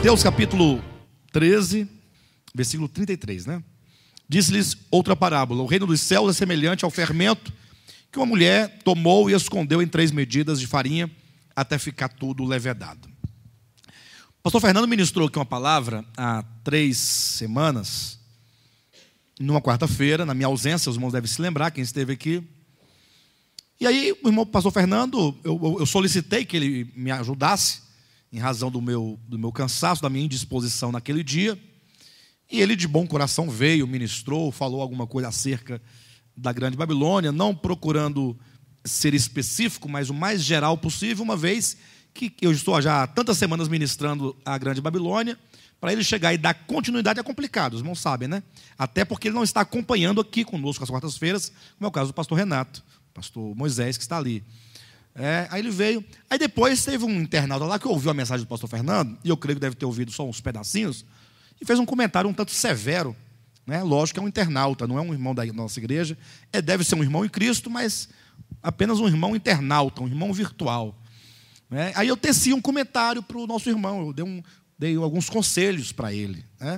Mateus capítulo 13, versículo 33, né? Disse-lhes outra parábola: o reino dos céus é semelhante ao fermento que uma mulher tomou e escondeu em 3 medidas de farinha até ficar tudo levedado. O pastor Fernando ministrou aqui uma palavra há 3 semanas, numa quarta-feira, na minha ausência, os irmãos devem se lembrar, quem esteve aqui. E aí, o irmão pastor Fernando, eu solicitei que ele me ajudasse, em razão do meu cansaço, da minha indisposição naquele dia. E ele, de bom coração, veio, ministrou, falou alguma coisa acerca da Grande Babilônia, não procurando ser específico, mas o mais geral possível, uma vez que eu estou já há tantas semanas ministrando a Grande Babilônia. Para ele chegar e dar continuidade é complicado, os irmãos sabem, né? Até porque ele não está acompanhando aqui conosco às quartas-feiras, como é o caso do pastor Renato, pastor Moisés, que está ali. Aí ele veio. Aí depois teve um internauta lá que ouviu a mensagem do pastor Fernando, e eu creio que deve ter ouvido só uns pedacinhos, e fez um comentário um tanto severo, né? Lógico que é um internauta, não é um irmão da nossa igreja, deve ser um irmão em Cristo, mas apenas um irmão internauta, um irmão virtual, né? Aí eu teci um comentário para o nosso irmão, eu dei alguns conselhos para ele, né?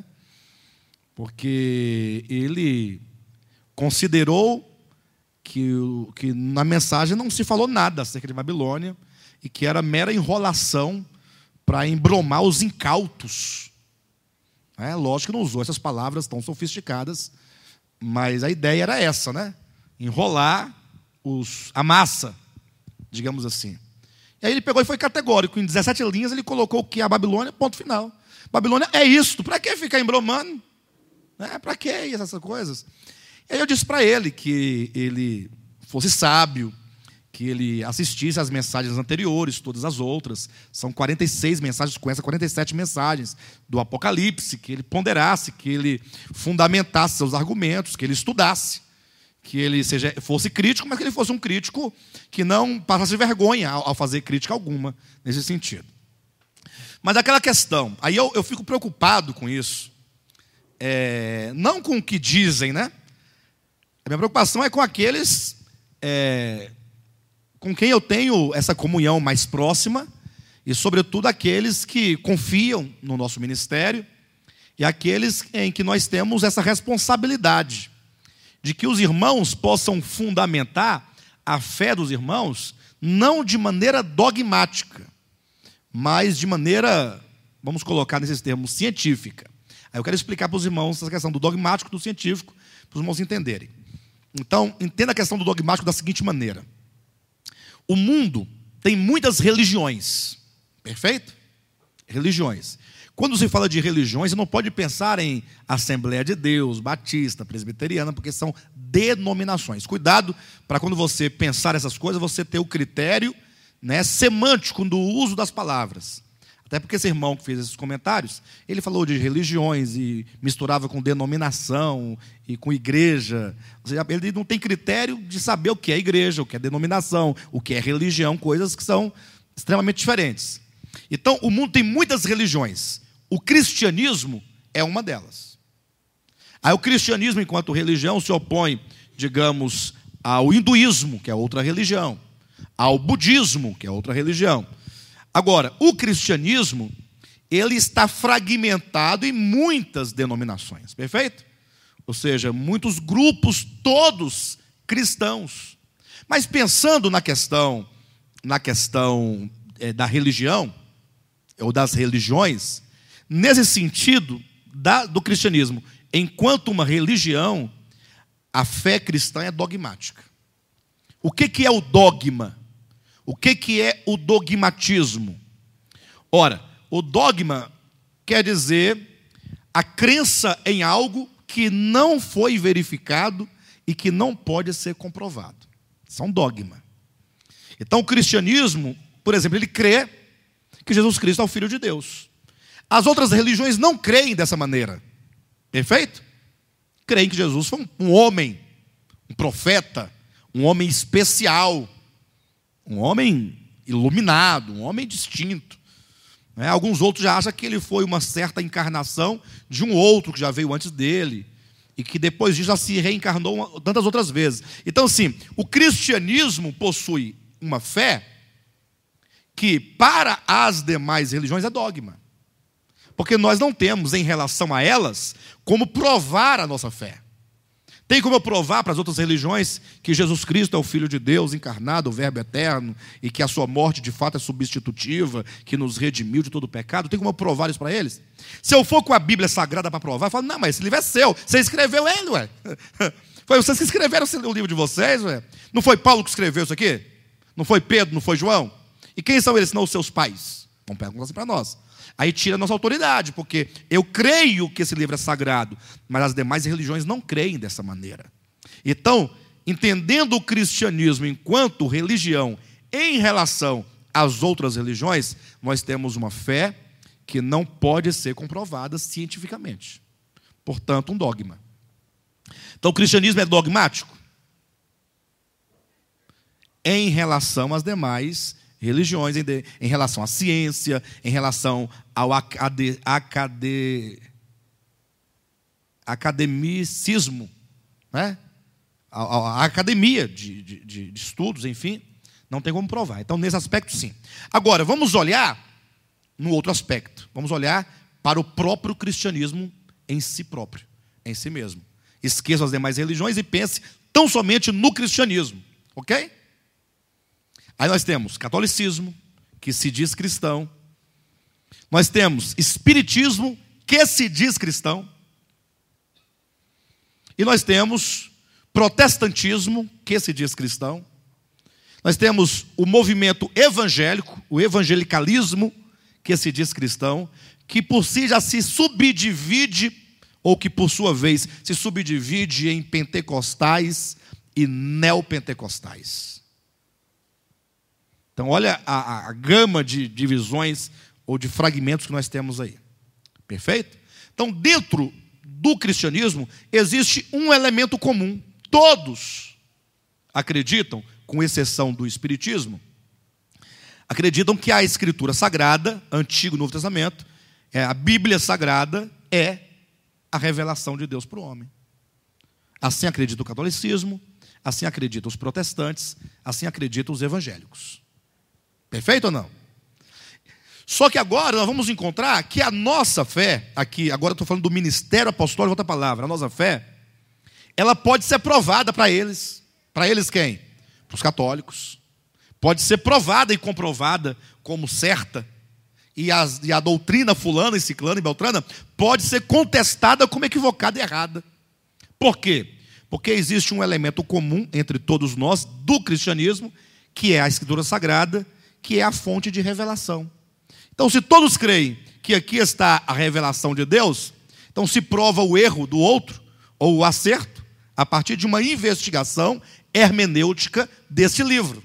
Porque ele considerou que na mensagem não se falou nada acerca de Babilônia e que era mera enrolação para embromar os incautos. Lógico que não usou essas palavras tão sofisticadas, mas a ideia era essa, né? Enrolar a massa, digamos assim. E aí ele pegou e foi categórico. Em 17 linhas ele colocou que a Babilônia, ponto final. Babilônia é isto. Para que ficar embromando? Para que essas coisas? E aí eu disse para ele que ele fosse sábio, que ele assistisse às mensagens anteriores, todas as outras. São 46 mensagens, com essas 47 mensagens do Apocalipse, que ele ponderasse, que ele fundamentasse seus argumentos, que ele estudasse, que ele fosse crítico, mas que ele fosse um crítico que não passasse vergonha ao fazer crítica alguma nesse sentido. Mas aquela questão, aí eu fico preocupado com isso, não com o que dizem, né? A minha preocupação é com aqueles com quem eu tenho essa comunhão mais próxima e, sobretudo, aqueles que confiam no nosso ministério e aqueles em que nós temos essa responsabilidade de que os irmãos possam fundamentar a fé dos irmãos não de maneira dogmática, mas de maneira, vamos colocar nesses termos, científica. Aí eu quero explicar para os irmãos essa questão do dogmático e do científico, para os irmãos entenderem. Então, entenda a questão do dogmático da seguinte maneira: o mundo tem muitas religiões, perfeito? Religiões. Quando se fala de religiões, você não pode pensar em Assembleia de Deus, Batista, Presbiteriana, porque são denominações. Cuidado para quando você pensar essas coisas, você ter o critério, né, semântico do uso das palavras. Até porque esse irmão que fez esses comentários, ele falou de religiões e misturava com denominação e com igreja. Ou seja, ele não tem critério de saber o que é igreja, o que é denominação, o que é religião, coisas que são extremamente diferentes. Então, o mundo tem muitas religiões. O cristianismo é uma delas. Aí o cristianismo, enquanto religião, se opõe, digamos, ao hinduísmo, que é outra religião, ao budismo, que é outra religião. Agora, o cristianismo, ele está fragmentado em muitas denominações, perfeito? Ou seja, muitos grupos, todos cristãos. Mas pensando na questão da religião, ou das religiões, nesse sentido do cristianismo, enquanto uma religião, a fé cristã é dogmática. O que é o dogma? O que é o dogmatismo? Ora, o dogma quer dizer a crença em algo que não foi verificado e que não pode ser comprovado. Isso é um dogma. Então, o cristianismo, por exemplo, ele crê que Jesus Cristo é o Filho de Deus. As outras religiões não creem dessa maneira. Perfeito? Creem que Jesus foi um homem, um profeta, um homem especial, um homem iluminado, um homem distinto. Alguns outros já acham que ele foi uma certa encarnação de um outro que já veio antes dele e que depois disso já se reencarnou tantas outras vezes. Então, assim, o cristianismo possui uma fé que para as demais religiões é dogma. Porque nós não temos, em relação a elas, como provar a nossa fé. Tem como eu provar para as outras religiões que Jesus Cristo é o Filho de Deus encarnado, o Verbo eterno, e que a sua morte de fato é substitutiva, que nos redimiu de todo o pecado? Tem como eu provar isso para eles? Se eu for com a Bíblia Sagrada para provar, eu falo, não, mas esse livro é seu, você escreveu ele, ué. Foi vocês que escreveram o livro de vocês, ué. Não foi Paulo que escreveu isso aqui? Não foi Pedro, não foi João? E quem são eles, senão os seus pais? Vamos perguntar assim para nós. Aí tira a nossa autoridade, porque eu creio que esse livro é sagrado, mas as demais religiões não creem dessa maneira. Então, entendendo o cristianismo enquanto religião em relação às outras religiões, nós temos uma fé que não pode ser comprovada cientificamente. Portanto, um dogma. Então, o cristianismo é dogmático em relação às demais religiões, em relação à ciência, em relação ao academicismo, né? A academia de estudos, enfim, não tem como provar. Então, nesse aspecto, sim. Agora, vamos olhar no outro aspecto. Vamos olhar para o próprio cristianismo em si próprio, em si mesmo. Esqueça as demais religiões e pense tão somente no cristianismo, ok? Aí nós temos catolicismo, que se diz cristão. Nós temos espiritismo, que se diz cristão. E nós temos protestantismo, que se diz cristão. Nós temos o movimento evangélico, o evangelicalismo, que se diz cristão, que por si já se subdivide, ou que por sua vez se subdivide em pentecostais e neopentecostais. Então, olha a gama de divisões ou de fragmentos que nós temos aí. Perfeito? Então, dentro do cristianismo, existe um elemento comum. Todos acreditam, com exceção do espiritismo, acreditam que a Escritura Sagrada, Antigo e Novo Testamento, a Bíblia Sagrada é a revelação de Deus para o homem. Assim acredita o catolicismo, assim acreditam os protestantes, assim acreditam os evangélicos. Perfeito ou não? Só que agora nós vamos encontrar que a nossa fé, aqui, agora eu estou falando do ministério apostólico, outra palavra, a nossa fé, ela pode ser provada para eles. Para eles quem? Para os católicos. Pode ser provada e comprovada como certa. E a doutrina fulana e ciclana e beltrana pode ser contestada como equivocada e errada. Por quê? Porque existe um elemento comum entre todos nós do cristianismo, que é a Escritura Sagrada, que é a fonte de revelação. Então, se todos creem que aqui está a revelação de Deus, então se prova o erro do outro, ou o acerto, a partir de uma investigação hermenêutica desse livro.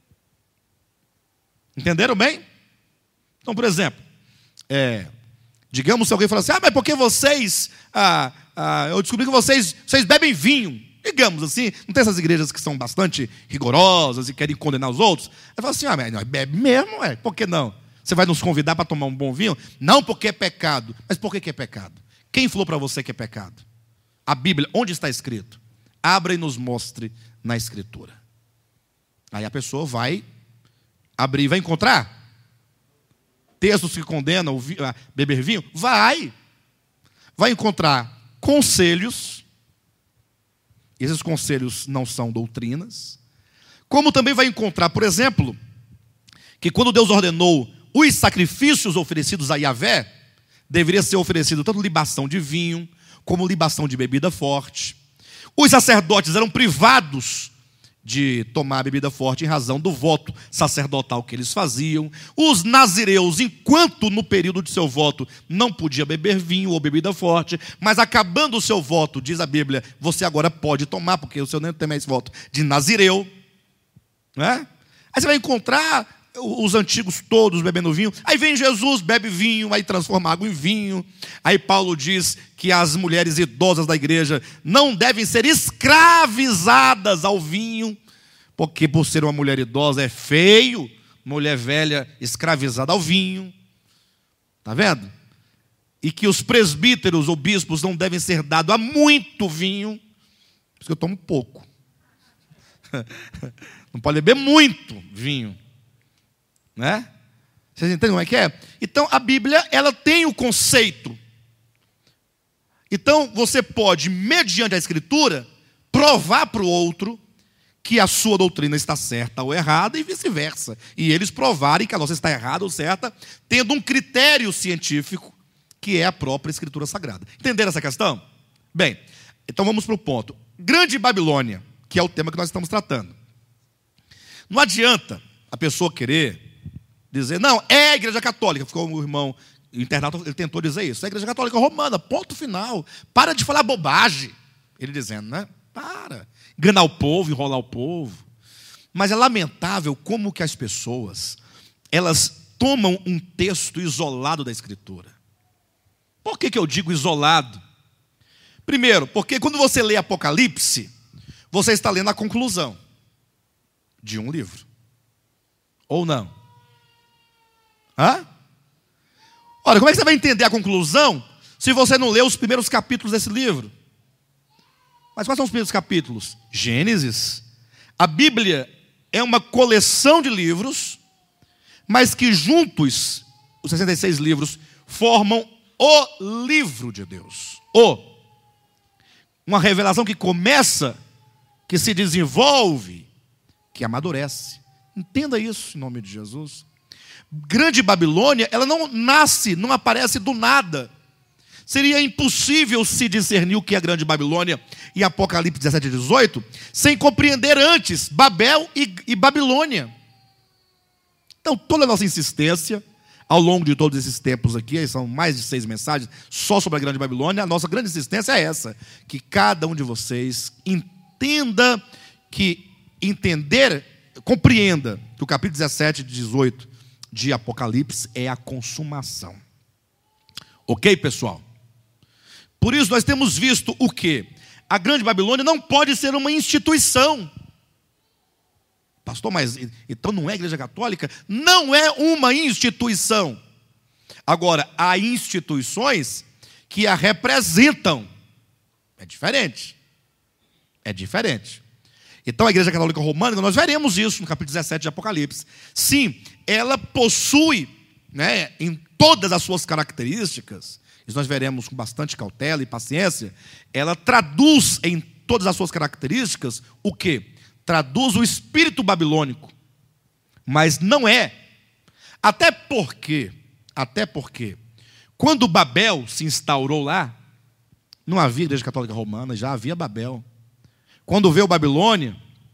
Entenderam bem? Então, por exemplo, digamos se alguém falar assim, mas porque vocês, eu descobri que vocês bebem vinho. Digamos assim, não tem essas igrejas que são bastante rigorosas e querem condenar os outros? Aí fala assim, mas nós bebe mesmo, por que não? Você vai nos convidar para tomar um bom vinho? Não porque é pecado. Mas por que é pecado? Quem falou para você que é pecado? A Bíblia, onde está escrito? Abra e nos mostre na Escritura. Aí a pessoa vai abrir e vai encontrar textos que condenam a beber vinho? Vai encontrar conselhos. Esses conselhos não são doutrinas. Como também vai encontrar, por exemplo, que quando Deus ordenou os sacrifícios oferecidos a Yahvé, deveria ser oferecido tanto libação de vinho, como libação de bebida forte. Os sacerdotes eram privados de tomar bebida forte em razão do voto sacerdotal que eles faziam. Os nazireus, enquanto no período de seu voto não podia beber vinho ou bebida forte, mas acabando o seu voto, diz a Bíblia, você agora pode tomar, porque o seu nem tem mais voto de nazireu, né? Aí você vai encontrar os antigos todos bebendo vinho. Aí vem Jesus, bebe vinho, aí transforma água em vinho. Aí Paulo diz que as mulheres idosas da igreja não devem ser escravizadas ao vinho, porque por ser uma mulher idosa é feio, mulher velha escravizada ao vinho. Está vendo? E que os presbíteros ou bispos não devem ser dados a muito vinho, por isso que eu tomo pouco. Não pode beber muito vinho, né? Vocês entendem como é que é? Então, a Bíblia, ela tem o conceito. Então, você pode, mediante a Escritura, provar para o outro que a sua doutrina está certa ou errada e vice-versa. E eles provarem que a nossa está errada ou certa, tendo um critério científico, que é a própria Escritura Sagrada. Entenderam essa questão? Bem, então vamos para o ponto. Grande Babilônia, que é o tema que nós estamos tratando. Não adianta a pessoa querer dizer, não, é a Igreja Católica. Ficou o irmão internauta, ele tentou dizer isso. É a Igreja Católica Romana, ponto final. Para de falar bobagem. Ele dizendo, né? Para. Enganar o povo, enrolar o povo. Mas é lamentável como que as pessoas, elas tomam um texto isolado da Escritura. Por que eu digo isolado? Primeiro, porque quando você lê Apocalipse, você está lendo a conclusão de um livro. Ou não? Hã? Ora, como é que você vai entender a conclusão se você não lê os primeiros capítulos desse livro? Mas quais são os primeiros capítulos? Gênesis. A Bíblia é uma coleção de livros, mas que juntos, os 66 livros, formam o livro de Deus. Uma revelação que começa, que se desenvolve, que amadurece. Entenda isso em nome de Jesus. Grande Babilônia, ela não nasce, não aparece do nada. Seria impossível se discernir o que é a Grande Babilônia em Apocalipse 17 e 18, sem compreender antes Babel e Babilônia. Então, toda a nossa insistência, ao longo de todos esses tempos aqui, são mais de 6 mensagens, só sobre a Grande Babilônia, a nossa grande insistência é essa, que cada um de vocês entenda, compreenda que o capítulo 17 e 18 de Apocalipse é a consumação. Ok, pessoal? Por isso nós temos visto o quê? A Grande Babilônia não pode ser uma instituição. Pastor, mas então não é a Igreja Católica? Não é uma instituição. Agora, há instituições que a representam. É diferente. É diferente. Então a Igreja Católica Romana, nós veremos isso no capítulo 17 de Apocalipse. Sim, ela possui, né, em todas as suas características, isso nós veremos com bastante cautela e paciência, ela traduz em todas as suas características o quê? Traduz o espírito babilônico, mas não é. Até porque, quando Babel se instaurou lá, não havia Igreja Católica Romana, já havia Babel. Quando veio Babilônia,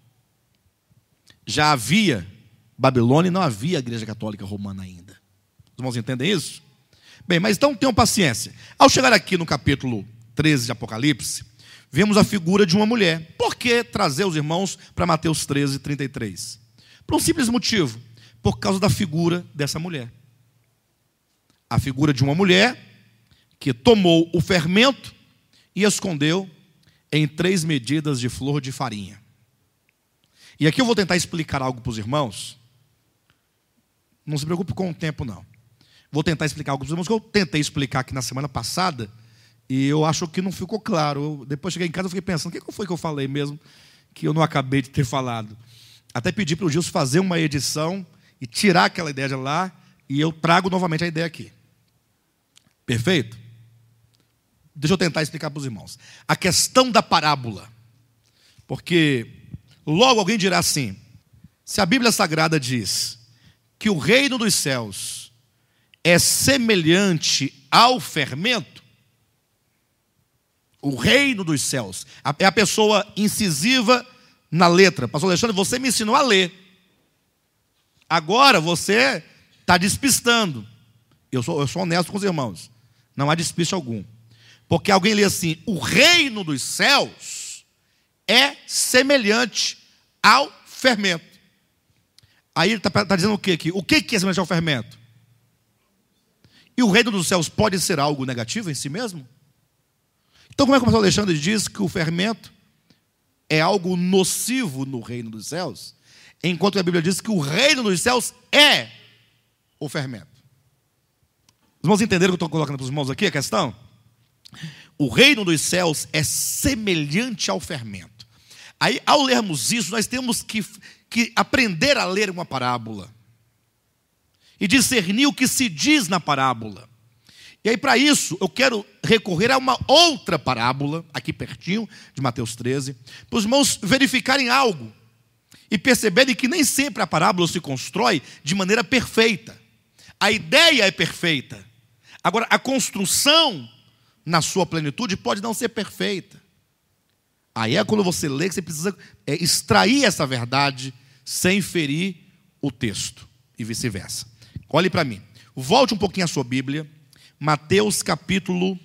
já havia Babilônia e não havia Igreja Católica Romana ainda. Os irmãos entendem isso? Bem, mas então tenham paciência. Ao chegar aqui no capítulo 13 de Apocalipse, vemos a figura de uma mulher. Por que trazer os irmãos para Mateus 13, 33? Por um simples motivo, por causa da figura dessa mulher. A figura de uma mulher que tomou o fermento e escondeu em 3 medidas de flor de farinha. E aqui eu vou tentar explicar algo para os irmãos. Não se preocupe com o tempo, não. Vou tentar explicar algo para os irmãos que eu tentei explicar aqui na semana passada e eu acho que não ficou claro. Depois cheguei em casa e fiquei pensando, o que foi que eu falei mesmo que eu não acabei de ter falado? Até pedi para o Gilson fazer uma edição e tirar aquela ideia de lá e eu trago novamente a ideia aqui. Perfeito? Deixa eu tentar explicar para os irmãos. A questão da parábola. Porque logo alguém dirá assim, se a Bíblia Sagrada diz que o reino dos céus é semelhante ao fermento, o reino dos céus, é a pessoa incisiva na letra. Pastor Alexandre, você me ensinou a ler. Agora você está despistando. Eu sou honesto com os irmãos. Não há despiste algum. Porque alguém lê assim, o reino dos céus é semelhante ao fermento. Aí ele está dizendo o quê aqui? O que é semelhante ao fermento? E o reino dos céus pode ser algo negativo em si mesmo? Então como é que o pastor Alexandre diz que o fermento é algo nocivo no reino dos céus, enquanto a Bíblia diz que o reino dos céus é o fermento? Os irmãos entenderam o que eu estou colocando para os irmãos aqui, a questão? O reino dos céus é semelhante ao fermento. Aí, ao lermos isso, nós temos que aprender a ler uma parábola. e discernir o que se diz na parábola. E aí, para isso, eu quero recorrer a uma outra parábola, aqui pertinho, de Mateus 13, para os irmãos verificarem algo e perceberem que nem sempre a parábola se constrói de maneira perfeita. A ideia é perfeita. Agora, a construção, na sua plenitude, pode não ser perfeita. Aí é quando você lê que você precisa extrair essa verdade sem ferir o texto e vice-versa. Olhe para mim. Volte um pouquinho à sua Bíblia. Mateus capítulo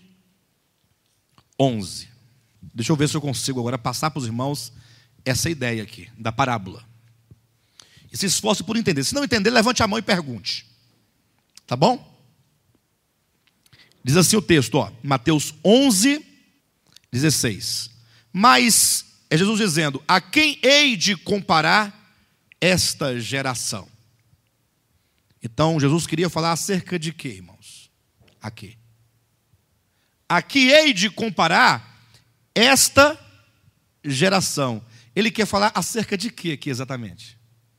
11. Deixa eu ver se eu consigo agora passar para os irmãos essa ideia aqui, da parábola. E se esforce por entender. Se não entender, levante a mão e pergunte. Tá bom? Diz assim o texto, Mateus 11, 16. Mas, é Jesus dizendo, a quem hei de comparar esta geração? Então, Jesus queria falar acerca de quê, irmãos? Aqui. A que hei de comparar esta geração? Ele quer falar acerca de quê aqui exatamente?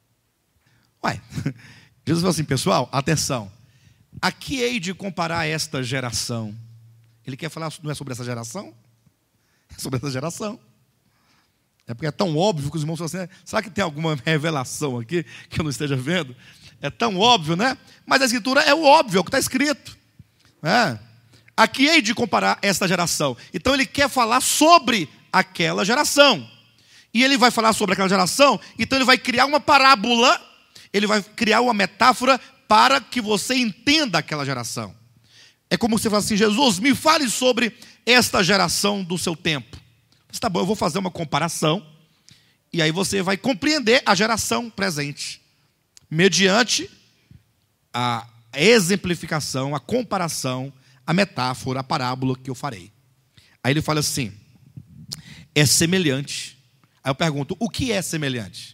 Jesus falou assim, pessoal, atenção. A que hei de comparar esta geração? Ele quer falar, não é sobre essa geração? É sobre essa geração. É porque é tão óbvio que os irmãos falam assim, será que tem alguma revelação aqui que eu não esteja vendo? É tão óbvio, né? Mas a Escritura é o óbvio, é o que está escrito. A que hei de comparar esta geração? Então ele quer falar sobre aquela geração. E ele vai falar sobre aquela geração, então ele vai criar uma parábola, ele vai criar uma metáfora para que você entenda aquela geração. É como se você fala assim, Jesus, me fale sobre esta geração do seu tempo. Tá bom, eu vou fazer uma comparação, e aí você vai compreender a geração presente, mediante a exemplificação, a comparação, a metáfora, a parábola que eu farei. Aí ele fala assim, é semelhante. Aí eu pergunto, o que é semelhante?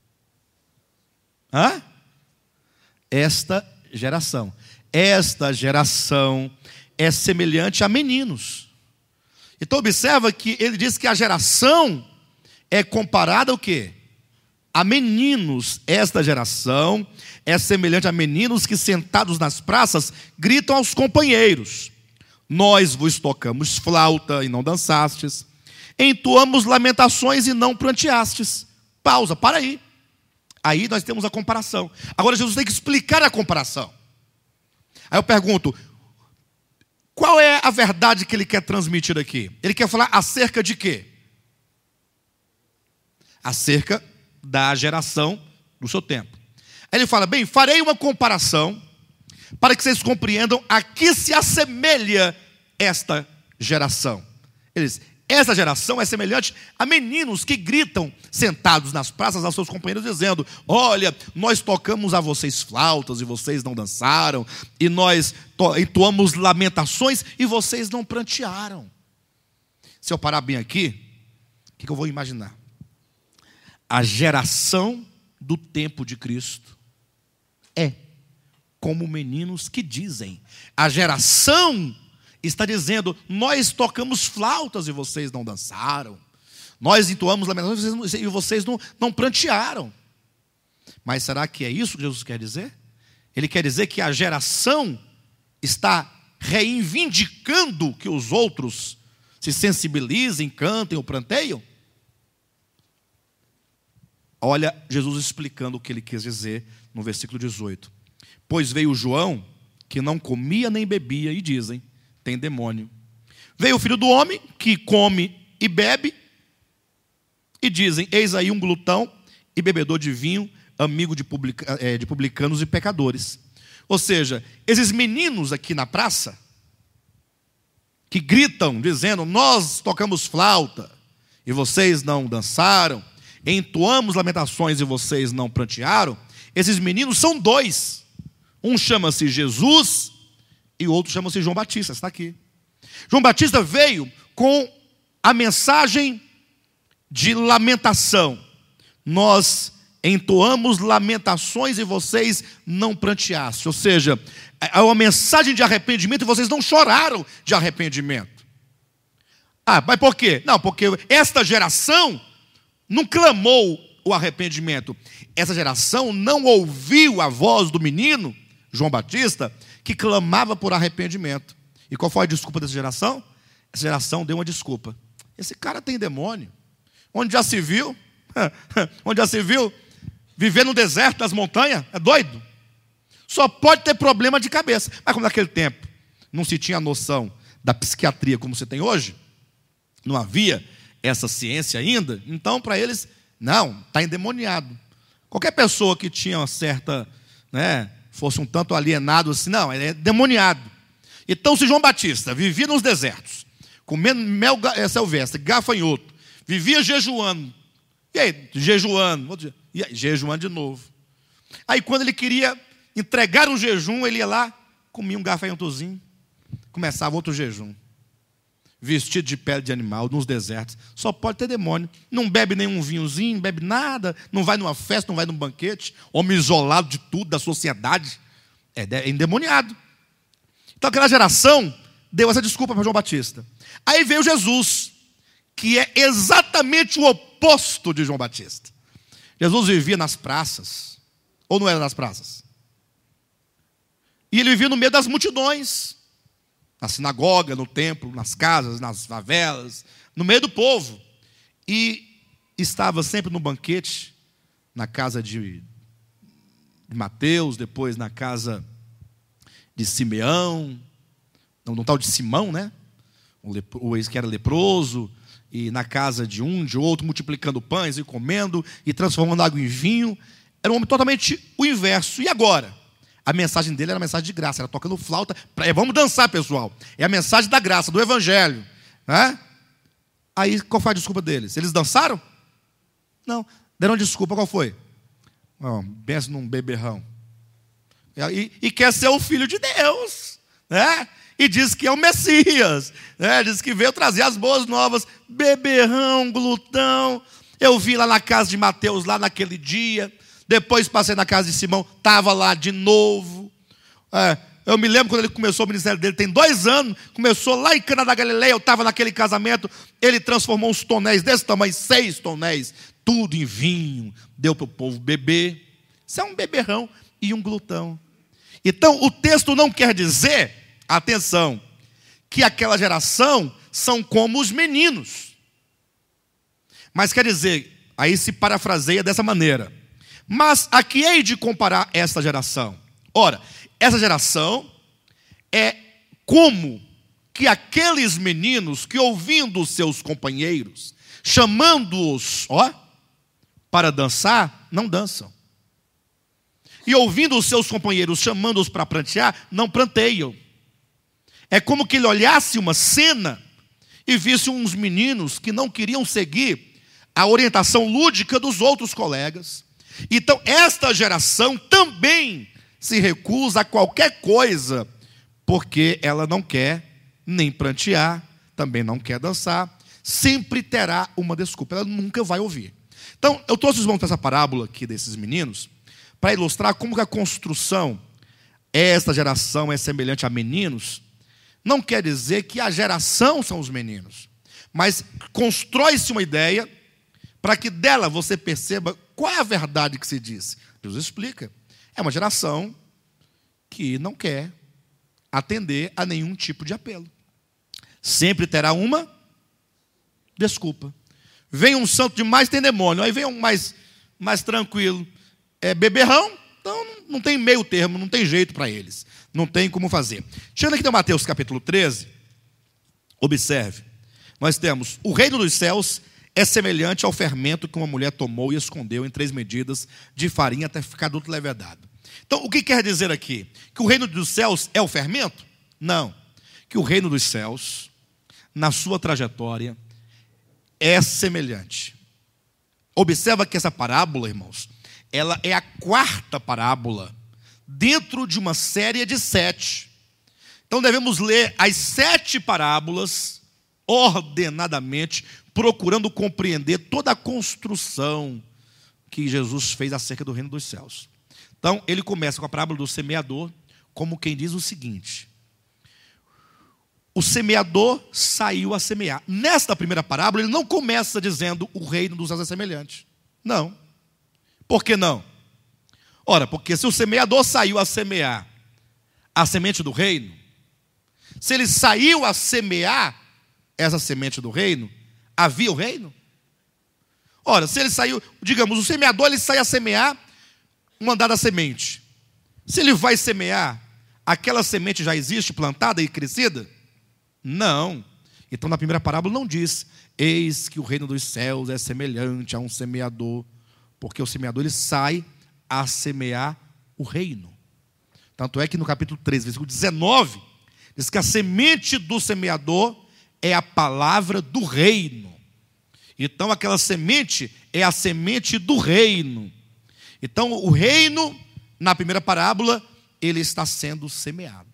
Esta geração. Esta geração é semelhante a meninos. Então observa que ele diz que a geração é comparada ao quê? A meninos. Esta geração é semelhante a meninos que sentados nas praças gritam aos companheiros. Nós vos tocamos flauta e não dançastes. Entoamos lamentações e não pranteastes. Pausa, para aí. Aí nós temos a comparação. Agora Jesus tem que explicar a comparação. Aí eu pergunto, qual é a verdade que ele quer transmitir aqui? Ele quer falar acerca de quê? Acerca da geração do seu tempo. Aí ele fala, bem, farei uma comparação para que vocês compreendam a que se assemelha esta geração. Ele diz, essa geração é semelhante a meninos que gritam sentados nas praças aos seus companheiros dizendo, olha, nós tocamos a vocês flautas e vocês não dançaram, e nós entoamos lamentações e vocês não prantearam. Se eu parar bem aqui, o que eu vou imaginar? A geração do tempo de Cristo é como meninos que dizem. A geração está dizendo, nós tocamos flautas e vocês não dançaram. Nós entoamos lamentações e vocês não prantearam. Mas será que é isso que Jesus quer dizer? Ele quer dizer que a geração está reivindicando que os outros se sensibilizem, cantem ou pranteiam? Olha Jesus explicando o que ele quis dizer no versículo 18. Pois veio João, que não comia nem bebia, e dizem, tem demônio. Veio o filho do homem, que come e bebe, e dizem, eis aí um glutão e bebedor de vinho, amigo de publicanos e pecadores. Ou seja, esses meninos aqui na praça, que gritam, dizendo, nós tocamos flauta, e vocês não dançaram, entoamos lamentações e vocês não prantearam, esses meninos são dois. Um chama-se Jesus e o outro chama-se João Batista, está aqui. João Batista veio com a mensagem de lamentação. Nós entoamos lamentações e vocês não pranteaste. Ou seja, é uma mensagem de arrependimento e vocês não choraram de arrependimento. Mas por quê? Não, porque esta geração não clamou o arrependimento. Essa geração não ouviu a voz do menino João Batista, que clamava por arrependimento. E qual foi a desculpa dessa geração? Essa geração deu uma desculpa. Esse cara tem demônio. Onde já se viu? Onde já se viu? Viver no deserto, nas montanhas? É doido? Só pode ter problema de cabeça. Mas como naquele tempo não se tinha noção da psiquiatria como se tem hoje, não havia essa ciência ainda, então para eles, não, está endemoniado. Qualquer pessoa que tinha uma certa, fosse um tanto alienado assim, não, ele é demoniado. Então, se João Batista vivia nos desertos, comendo mel silvestre, gafanhoto, vivia jejuando, e aí, jejuando, e aí, jejuando de novo. Aí, quando ele queria entregar um jejum, ele ia lá, comia um gafanhotozinho, começava outro jejum. Vestido de pele de animal, nos desertos, só pode ter demônio. Não bebe nenhum vinhozinho, não bebe nada, não vai numa festa, não vai num banquete, homem isolado de tudo, da sociedade, é endemoniado. Então aquela geração deu essa desculpa para João Batista. Aí veio Jesus, que é exatamente o oposto de João Batista. Jesus vivia nas praças, ou não era nas praças? E ele vivia no meio das multidões, na sinagoga, no templo, nas casas, nas favelas, no meio do povo. E estava sempre no banquete, na casa de Mateus, depois na casa de Simeão, no tal de Simão, o ex que era leproso, e na casa de um, de outro, multiplicando pães e comendo, e transformando água em vinho. Era um homem totalmente o inverso. E agora? A mensagem dele era a mensagem de graça, era tocando flauta. Vamos dançar, pessoal. É a mensagem da graça, do evangelho. Aí, qual foi a desculpa deles? Eles dançaram? Não. Deram desculpa, qual foi? Pensa num beberrão. E quer ser o filho de Deus. E diz que é o Messias. Diz que veio trazer as boas novas. Beberrão, glutão. Eu vi lá na casa de Mateus, lá naquele dia. Depois passei na casa de Simão, estava lá de novo. Eu me lembro quando ele começou o ministério dele, tem 2 anos, começou lá em Cana da Galileia, eu estava naquele casamento, ele transformou uns tonéis desse tamanho, 6 tonéis, tudo em vinho, deu para o povo beber. Isso é um beberrão e um glutão. Então, o texto não quer dizer, atenção, que aquela geração são como os meninos. Mas quer dizer, aí se parafraseia dessa maneira. Mas a que hei de comparar esta geração? Ora, essa geração é como que aqueles meninos que, ouvindo os seus companheiros, chamando-os, para dançar, não dançam. E ouvindo os seus companheiros chamando-os para prantear, não pranteiam. É como que ele olhasse uma cena e visse uns meninos que não queriam seguir a orientação lúdica dos outros colegas. Então, esta geração também se recusa a qualquer coisa, porque ela não quer nem prantear, também não quer dançar, sempre terá uma desculpa, ela nunca vai ouvir. Então, eu trouxe os irmãos para essa parábola aqui desses meninos, para ilustrar como que a construção, esta geração é semelhante a meninos, não quer dizer que a geração são os meninos, mas constrói-se uma ideia para que dela você perceba qual é a verdade que se diz. Jesus explica. É uma geração que não quer atender a nenhum tipo de apelo. Sempre terá uma desculpa. Vem um santo demais, tem demônio. Aí vem um mais tranquilo. É beberrão, então não tem meio termo, não tem jeito para eles. Não tem como fazer. Chegando aqui em Mateus capítulo 13, observe. Nós temos o reino dos céus é semelhante ao fermento que uma mulher tomou e escondeu em 3 medidas de farinha até ficar adulto levedado. Então, o que quer dizer aqui? Que o reino dos céus é o fermento? Não. Que o reino dos céus, na sua trajetória, é semelhante. Observa que essa parábola, irmãos, ela é a 4ª parábola dentro de uma série de 7. Então, devemos ler as 7 parábolas ordenadamente, procurando compreender toda a construção que Jesus fez acerca do reino dos céus. Então, ele começa com a parábola do semeador, como quem diz o seguinte: o semeador saiu a semear. Nesta primeira parábola, ele não começa dizendo o reino dos céus é semelhante. Não. Por que não? Ora, porque se o semeador saiu a semear a semente do reino, se ele saiu a semear essa semente do reino, havia o reino? Ora, se ele saiu, digamos, o semeador ele sai a semear uma dada semente. Se ele vai semear, aquela semente já existe plantada e crescida? Não. Então na primeira parábola não diz: eis que o reino dos céus é semelhante a um semeador, porque o semeador ele sai a semear o reino. Tanto é que no capítulo 13, versículo 19, diz que a semente do semeador é a palavra do reino. Então aquela semente é a semente do reino. Então o reino, na primeira parábola, ele está sendo semeado.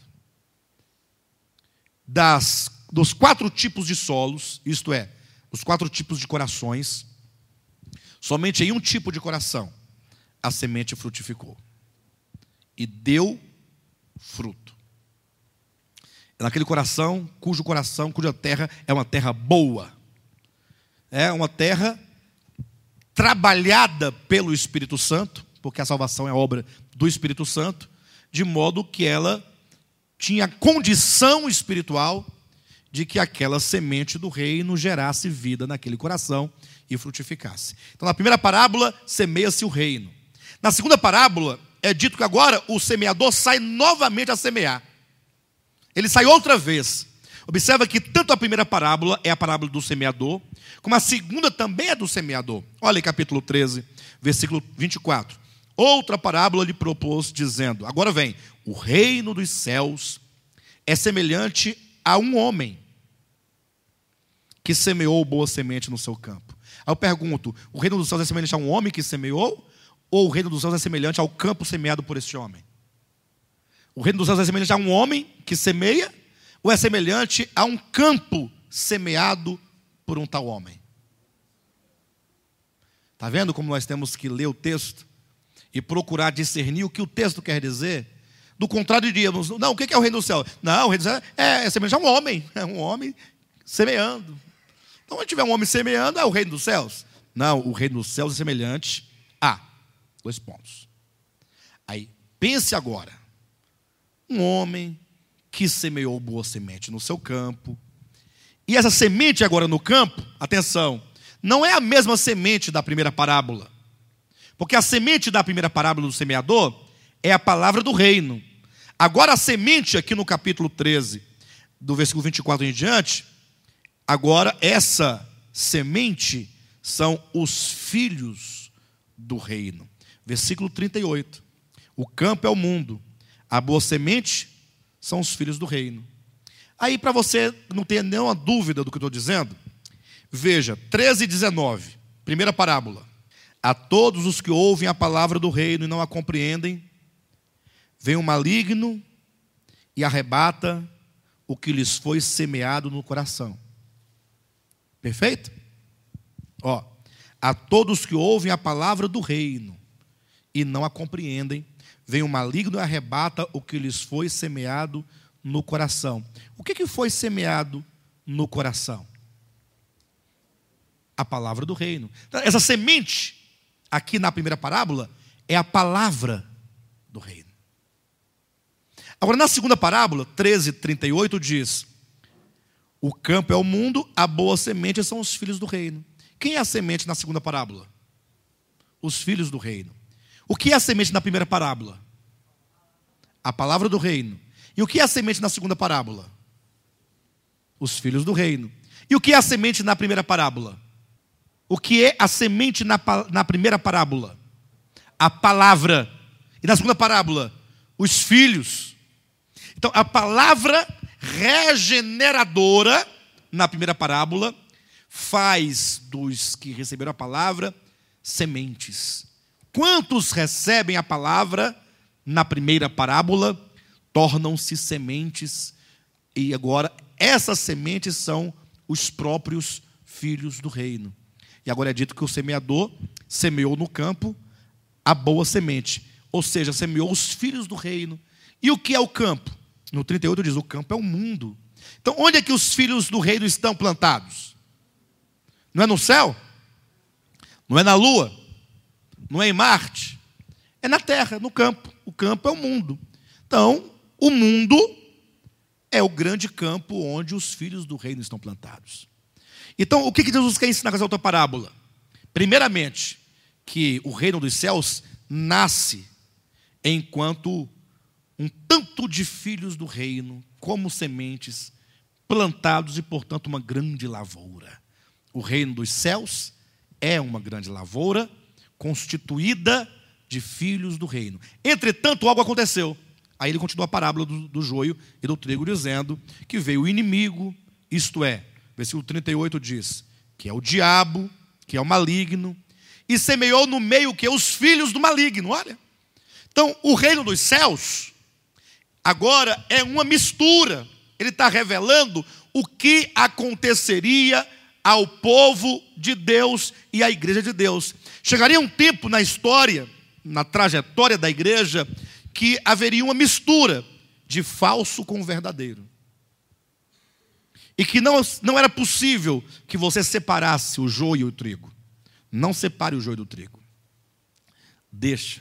Dos 4 tipos de solos, isto é, dos 4 tipos de corações, somente em um tipo de coração a semente frutificou e deu fruto. É naquele coração, cuja terra é uma terra boa, é uma terra trabalhada pelo Espírito Santo, porque a salvação é obra do Espírito Santo, de modo que ela tinha condição espiritual de que aquela semente do reino gerasse vida naquele coração e frutificasse. Então, na primeira parábola, semeia-se o reino. Na segunda parábola, é dito que agora o semeador sai novamente a semear. Ele sai outra vez. Observa que tanto a primeira parábola é a parábola do semeador, como a segunda também é do semeador. Olha aí capítulo 13, versículo 24. Outra parábola lhe propôs, dizendo, agora vem, o reino dos céus é semelhante a um homem que semeou boa semente no seu campo. Aí eu pergunto, o reino dos céus é semelhante a um homem que semeou? Ou o reino dos céus é semelhante ao campo semeado por esse homem? O reino dos céus é semelhante a um homem que semeia? Ou é semelhante a um campo semeado por um tal homem? Está vendo como nós temos que ler o texto e procurar discernir o que o texto quer dizer? Do contrário, diríamos, não, o que é o reino do céu? Não, o reino do céu é semelhante a um homem semeando. Então, se tiver um homem semeando, é o reino dos céus? Não, o reino dos céus é semelhante a... 2 pontos. Aí, pense agora, um homem que semeou boa semente no seu campo, e essa semente agora no campo, atenção, não é a mesma semente da primeira parábola, porque a semente da primeira parábola do semeador é a palavra do reino. Agora a semente aqui no capítulo 13, do versículo 24 em diante, agora essa semente são os filhos do reino. Versículo 38. O campo é o mundo, a boa semente são os filhos do reino. Aí, para você não ter nenhuma dúvida do que eu estou dizendo, veja, 13 e 19, primeira parábola. A todos os que ouvem a palavra do reino e não a compreendem, vem um maligno e arrebata o que lhes foi semeado no coração. Perfeito? Ó, a todos que ouvem a palavra do reino e não a compreendem, vem o maligno e arrebata o que lhes foi semeado no coração. O que foi semeado no coração? A palavra do reino. Essa semente, aqui na primeira parábola, é a palavra do reino. Agora, na segunda parábola, 13:38, diz: o campo é o mundo, a boa semente são os filhos do reino. Quem é a semente na segunda parábola? Os filhos do reino. O que é a semente na primeira parábola? A palavra do reino. E o que é a semente na segunda parábola? Os filhos do reino. E o que é a semente na primeira parábola? O que é a semente na primeira parábola? A palavra. E na segunda parábola? Os filhos. Então, a palavra regeneradora, na primeira parábola, faz dos que receberam a palavra sementes. Quantos recebem a palavra na primeira parábola, tornam-se sementes, e agora essas sementes são os próprios filhos do reino. E agora é dito que o semeador semeou no campo a boa semente, ou seja, semeou os filhos do reino. E o que é o campo? No 38 diz, o campo é o mundo. Então, onde é que os filhos do reino estão plantados? Não é no céu? Não é na lua? Não é em Marte? É na terra, no campo. O campo é o mundo. Então, o mundo é o grande campo onde os filhos do reino estão plantados. Então, o que Jesus quer ensinar com essa outra parábola? Primeiramente, que o reino dos céus nasce enquanto um tanto de filhos do reino, como sementes, plantados e, portanto, uma grande lavoura. O reino dos céus é uma grande lavoura constituída de filhos do reino. Entretanto, algo aconteceu. Aí ele continua a parábola do joio e do trigo, dizendo que veio o inimigo, isto é, versículo 38 diz, que é o diabo, que é o maligno, e semeou no meio que os filhos do maligno, olha. Então, o reino dos céus, agora é uma mistura. Ele está revelando o que aconteceria ao povo de Deus e à igreja de Deus. Chegaria um tempo na história, na trajetória da igreja, que haveria uma mistura de falso com verdadeiro. E que não era possível que você separasse o joio e o trigo. Não separe o joio do trigo. Deixa.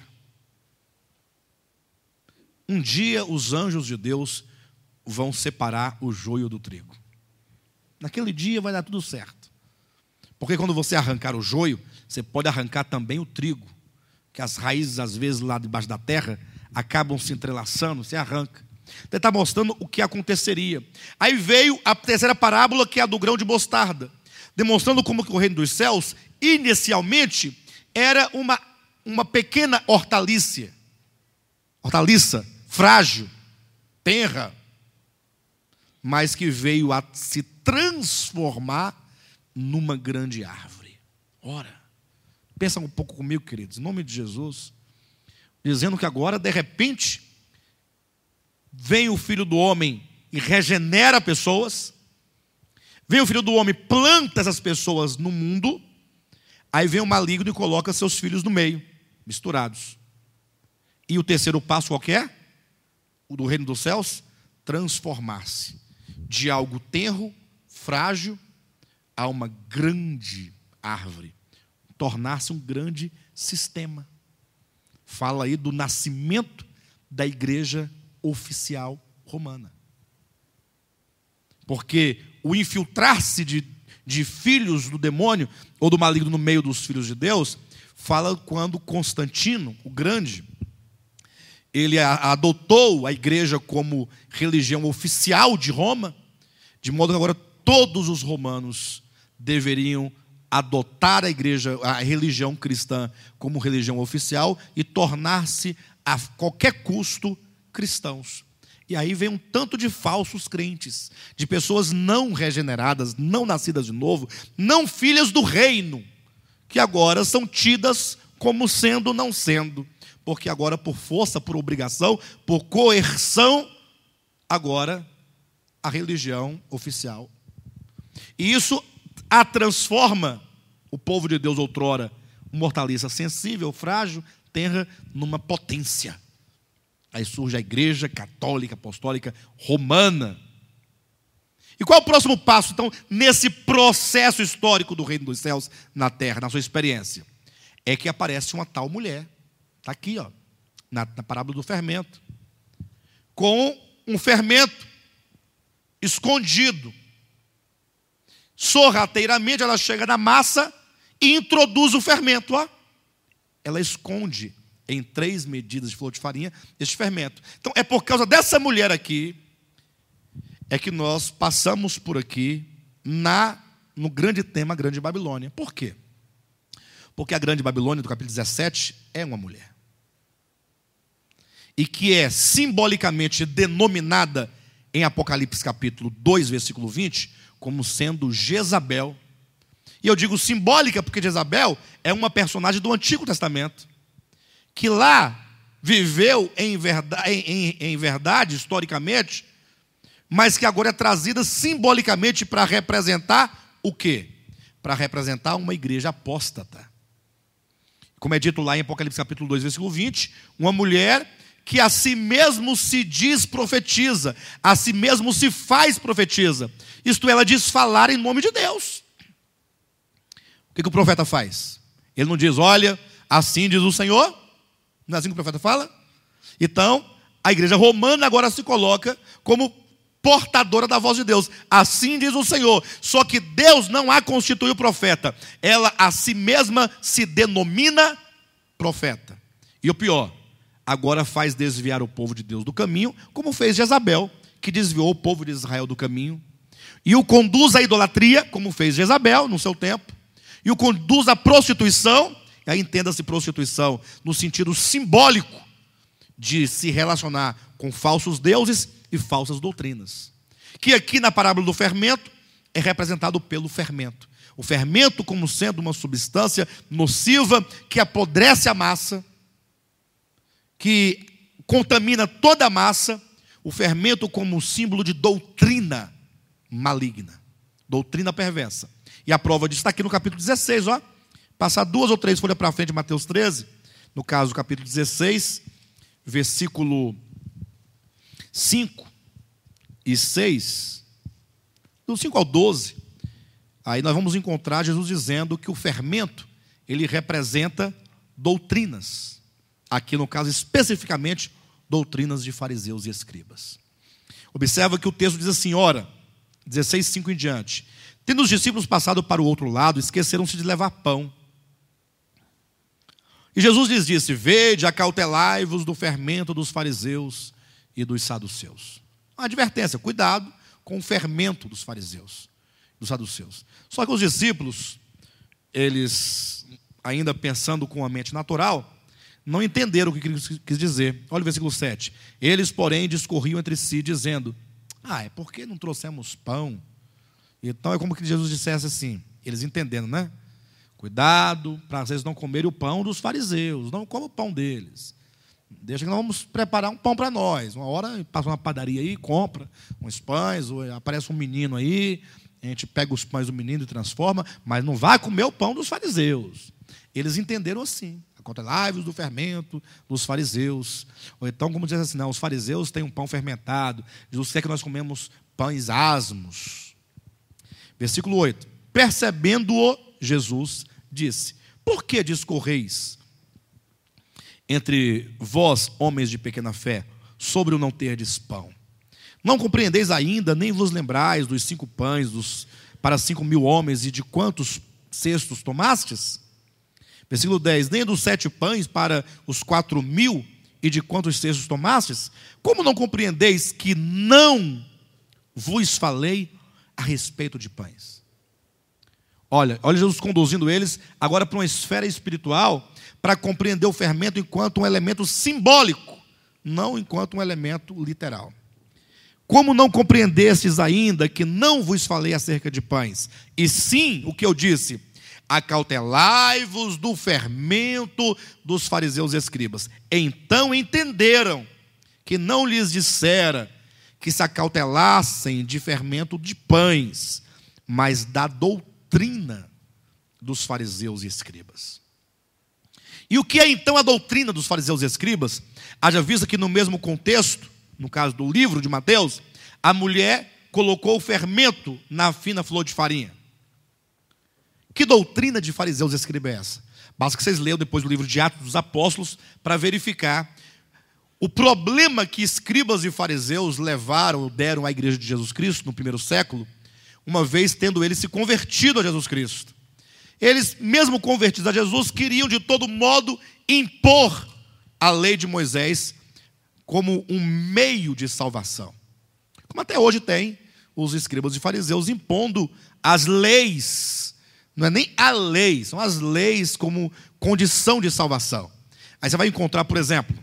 Um dia os anjos de Deus vão separar o joio do trigo. Naquele dia vai dar tudo certo. Porque quando você arrancar o joio, você pode arrancar também o trigo. Que as raízes, às vezes, lá debaixo da terra, acabam se entrelaçando, você arranca. Ele está mostrando o que aconteceria. Aí veio a terceira parábola, que é a do grão de mostarda, demonstrando como que o reino dos céus, inicialmente, era uma pequena hortaliça, frágil, tenra, mas que veio a se transformar numa grande árvore. Ora, pensa um pouco comigo, queridos, em nome de Jesus, dizendo que agora, de repente, vem o Filho do Homem e regenera pessoas, vem o Filho do Homem, planta essas pessoas no mundo, aí vem o maligno e coloca seus filhos no meio, misturados. E o terceiro passo qual que é? O do reino dos céus, transformar-se de algo tenro, frágil, a uma grande árvore, tornar-se um grande sistema. Fala aí do nascimento da igreja oficial romana. Porque o infiltrar-se de filhos do demônio ou do maligno no meio dos filhos de Deus, fala quando Constantino, o Grande, ele adotou a igreja como religião oficial de Roma, de modo que agora todos os romanos deveriam adotar a religião cristã como religião oficial e tornar-se a qualquer custo cristãos. E aí vem um tanto de falsos crentes, de pessoas não regeneradas, não nascidas de novo, não filhas do reino, que agora são tidas como sendo não sendo, porque agora por força, por obrigação, por coerção, agora a religião oficial. E isso a transforma o povo de Deus outrora, uma hortaliça sensível, frágil, tenra, numa potência. Aí surge a igreja católica, apostólica, romana. E qual é o próximo passo, então, nesse processo histórico do reino dos céus na terra, na sua experiência? É que aparece uma tal mulher, está aqui, ó, na parábola do fermento, com um fermento escondido. Sorrateiramente ela chega na massa e introduz o fermento, ó. Ela esconde em 3 medidas de flor de farinha este fermento. Então é por causa dessa mulher aqui é que nós passamos por aqui no grande tema, a Grande Babilônia. Por quê? Porque a Grande Babilônia do capítulo 17 é uma mulher. E que é simbolicamente denominada em Apocalipse capítulo 2, versículo 20, como sendo Jezabel. E eu digo simbólica porque Jezabel é uma personagem do Antigo Testamento, que lá viveu em verdade, historicamente, mas que agora é trazida simbolicamente para representar o quê? Para representar uma igreja apóstata. Como é dito lá em Apocalipse capítulo 2, versículo 20, uma mulher que a si mesmo se diz profetiza, a si mesmo se faz profetiza. Isto ela diz falar em nome de Deus. O que o profeta faz? Ele não diz, olha, assim diz o Senhor. Não é assim que o profeta fala? Então, A igreja romana agora se coloca como portadora da voz de Deus. Assim diz o Senhor. Só que Deus não a constituiu profeta. Ela a si mesma se denomina profeta. E o pior, agora faz desviar o povo de Deus do caminho, como fez Jezabel, que desviou o povo de Israel do caminho. E o conduz à idolatria, como fez Jezabel no seu tempo. E o conduz à prostituição. E aí entenda-se prostituição no sentido simbólico de se relacionar com falsos deuses e falsas doutrinas. Que aqui na parábola do fermento é representado pelo fermento. O fermento como sendo uma substância nociva que apodrece a massa, que contamina toda a massa. O fermento como símbolo de doutrina maligna, doutrina perversa. E a prova disso está aqui no capítulo 16, ó. Passar 2 ou 3 folhas para frente, Mateus 13, no caso, capítulo 16, versículo 5 e 6, do 5 ao 12, aí nós vamos encontrar Jesus dizendo que o fermento, ele representa doutrinas, aqui no caso especificamente, doutrinas de fariseus e escribas. Observa que o texto diz assim, ora, 16, 5 em diante, tendo os discípulos passado para o outro lado, esqueceram-se de levar pão. E Jesus lhes disse, vede, acautelai-vos do fermento dos fariseus e dos saduceus. Uma advertência, cuidado com o fermento dos fariseus, dos saduceus. Só que os discípulos, eles, ainda pensando com a mente natural, não entenderam o que quis dizer. Olha o versículo 7. Eles, porém, discorriam entre si, dizendo, é porque não trouxemos pão? Então é como que Jesus dissesse assim, eles entendendo, né? Cuidado para vocês não comerem o pão dos fariseus, não comam o pão deles. Deixa que nós vamos preparar um pão para nós. Uma hora passa uma padaria aí, compra uns pães, ou aparece um menino aí, a gente pega os pães do menino e transforma, mas não vai comer o pão dos fariseus. Eles entenderam assim. Acautelai-vos do fermento dos fariseus. Ou então, como diz assim, não, os fariseus têm um pão fermentado. Jesus quer que nós comemos pães asmos. Versículo 8. Percebendo-o, Jesus disse, por que discorreis entre vós, homens de pequena fé, sobre o não terdes pão? Não compreendeis ainda, nem vos lembrais dos 5 pães para 5.000 homens e de quantos cestos tomastes? Versículo 10, nem dos 7 pães para os 4.000 e de quantos cestos tomastes? Como não compreendeis que não vos falei a respeito de pães? Olha Jesus conduzindo eles agora para uma esfera espiritual para compreender o fermento enquanto um elemento simbólico, não enquanto um elemento literal. Como não compreendestes ainda que não vos falei acerca de pães, e sim o que eu disse, acautelai-vos do fermento dos fariseus e escribas. Então entenderam que não lhes dissera que se acautelassem de fermento de pães, mas da doutrina dos fariseus e escribas. E o que é então a doutrina dos fariseus e escribas? Haja vista que no mesmo contexto, no caso do livro de Mateus, a mulher colocou o fermento na fina flor de farinha. Que doutrina de fariseus e escribas é essa? Basta que vocês leiam depois o livro de Atos dos Apóstolos para verificar o problema que escribas e fariseus deram à igreja de Jesus Cristo no primeiro século, uma vez tendo eles se convertido a Jesus Cristo. Eles, mesmo convertidos a Jesus, queriam de todo modo impor a lei de Moisés como um meio de salvação. Como até hoje tem os escribas e fariseus impondo as leis. Não é nem a lei, são as leis como condição de salvação. Aí você vai encontrar, por exemplo,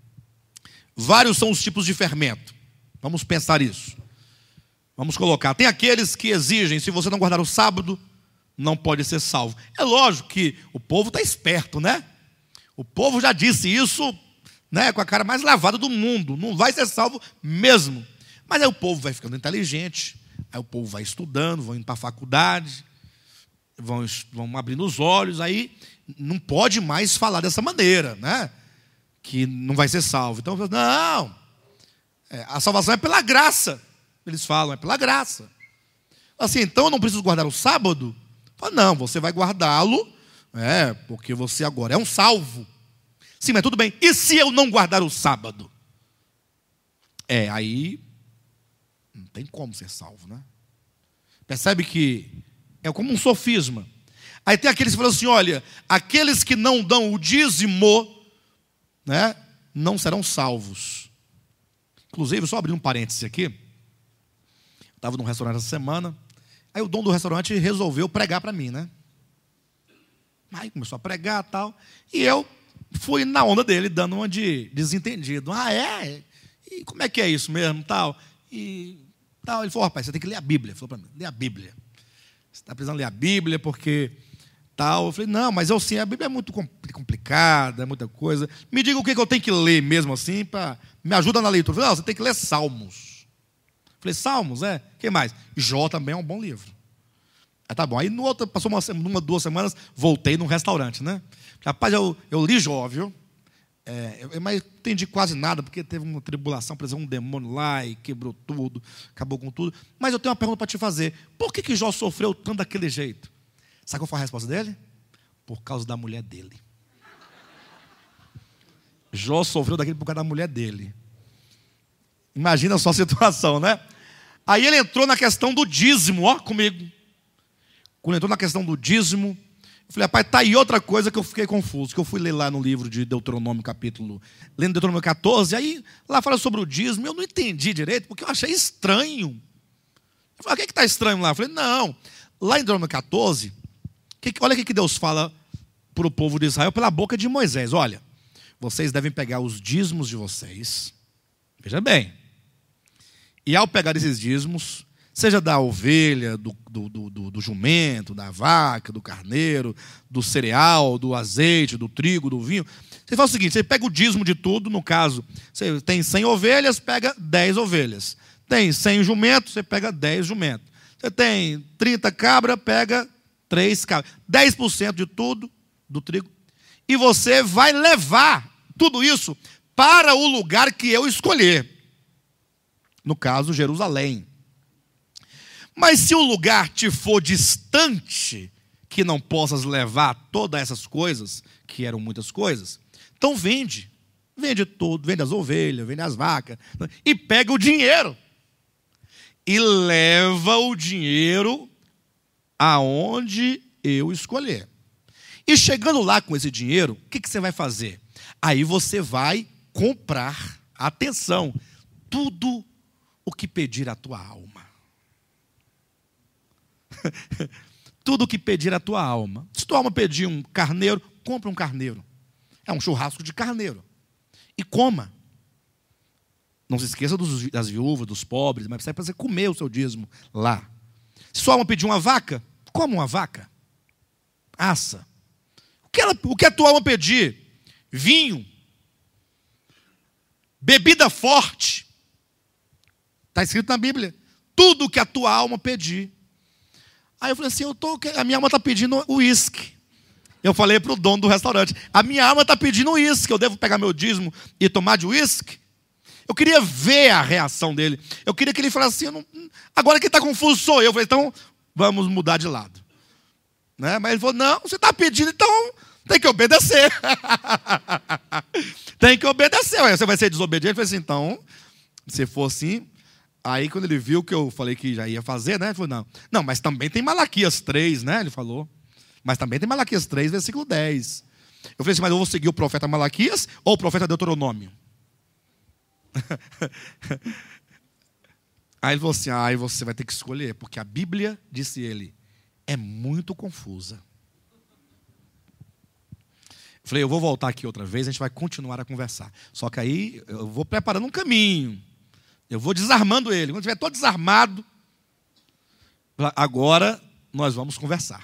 vários são os tipos de fermento. Vamos pensar isso. Vamos colocar, tem aqueles que exigem, se você não guardar o sábado, não pode ser salvo. É lógico que o povo está esperto, né? O povo já disse isso, né, com a cara mais lavada do mundo. Não vai ser salvo mesmo. Mas aí o povo vai ficando inteligente, aí o povo vai estudando, vão indo para a faculdade, vão abrindo os olhos, aí não pode mais falar dessa maneira, né? Que não vai ser salvo. Então, não, a salvação é pela graça. Eles falam, é pela graça. Assim, então eu não preciso guardar o sábado? Fala, não, você vai guardá-lo, porque você agora é um salvo. Sim, mas tudo bem. E se eu não guardar o sábado? Aí não tem como ser salvo, né? Percebe que é como um sofisma. Aí tem aqueles que falam assim, olha, aqueles que não dão o dízimo, né, não serão salvos. Inclusive, só abrir um parêntese aqui. Eu estava num restaurante essa semana, aí o dono do restaurante resolveu pregar para mim, né? Aí começou a pregar e tal, e eu fui na onda dele, dando uma de desentendido. E como é que é isso mesmo, tal? E tal. Ele falou, rapaz, você tem que ler a Bíblia. Ele falou para mim, lê a Bíblia. Você está precisando ler a Bíblia porque tal. Eu falei, não, mas eu sim, a Bíblia é muito complicada, é muita coisa. Me diga o que eu tenho que ler mesmo assim, me ajuda na leitura. Eu falei, não, você tem que ler Salmos. Eu falei, Salmos, o que mais? Jó também é um bom livro. Tá bom. Aí no outro, passou uma 2 semanas, voltei num restaurante, né? Rapaz, eu li Jó, viu? Mas não entendi quase nada, porque teve uma tribulação, por exemplo, um demônio lá e quebrou tudo, acabou com tudo. Mas eu tenho uma pergunta para te fazer. Por que Jó sofreu tanto daquele jeito? Sabe qual foi a resposta dele? Por causa da mulher dele. Jó sofreu daquele por causa da mulher dele. Imagina a sua situação, né? Aí ele entrou na questão do dízimo, comigo. Quando entrou na questão do dízimo, eu falei, rapaz, tá aí outra coisa que eu fiquei confuso, que eu fui ler lá no livro de Deuteronômio, lendo Deuteronômio 14, aí lá fala sobre o dízimo, eu não entendi direito, porque eu achei estranho. Eu falei, o que está estranho lá? Eu falei, não, lá em Deuteronômio 14, olha o que Deus fala para o povo de Israel pela boca de Moisés. Olha, vocês devem pegar os dízimos de vocês, veja bem, e ao pegar esses dízimos, seja da ovelha, do jumento, da vaca, do carneiro, do cereal, do azeite, do trigo, do vinho. Você faz o seguinte, você pega o dízimo de tudo, no caso, você tem 100 ovelhas, pega 10 ovelhas. Tem 100 jumentos, você pega 10 jumentos. Você tem 30 cabras, pega 3 cabras. 10% de tudo, do trigo. E você vai levar tudo isso para o lugar que eu escolher. No caso, Jerusalém. Mas se o lugar te for distante, que não possas levar todas essas coisas, que eram muitas coisas, então vende. Vende tudo, vende as ovelhas, vende as vacas, e pega o dinheiro. E leva o dinheiro aonde eu escolher. E chegando lá com esse dinheiro, o que você vai fazer? Aí você vai comprar, atenção, tudo o que pedir a tua alma. Tudo o que pedir a tua alma. Se tua alma pedir um carneiro, compra um carneiro. É um churrasco de carneiro. E coma. Não se esqueça das viúvas, dos pobres, mas precisa comer o seu dízimo lá. Se sua alma pedir uma vaca, coma uma vaca. Assa. O que a tua alma pedir? Vinho. Bebida forte. Está escrito na Bíblia. Tudo o que a tua alma pedir. Aí eu falei assim, a minha alma está pedindo uísque. Eu falei para o dono do restaurante, a minha alma está pedindo uísque, eu devo pegar meu dízimo e tomar de uísque? Eu queria ver a reação dele. Eu queria que ele falasse assim, agora quem está confuso sou eu. Eu falei, então vamos mudar de lado. Né? Mas ele falou, não, você está pedindo, então tem que obedecer. Tem que obedecer. Você vai ser desobediente? Eu falei assim, então, se for assim... Aí quando ele viu que eu falei que já ia fazer, né? Ele falou, não, mas também tem Malaquias 3, né? Ele falou, mas também tem Malaquias 3, versículo 10. Eu falei assim, mas eu vou seguir o profeta Malaquias ou o profeta Deuteronômio? Aí ele falou assim, aí você vai ter que escolher, porque a Bíblia, disse ele, é muito confusa. Eu falei, eu vou voltar aqui outra vez, a gente vai continuar a conversar. Só que aí eu vou preparando um caminho. Eu vou desarmando ele. Quando estiver todo desarmado, agora nós vamos conversar.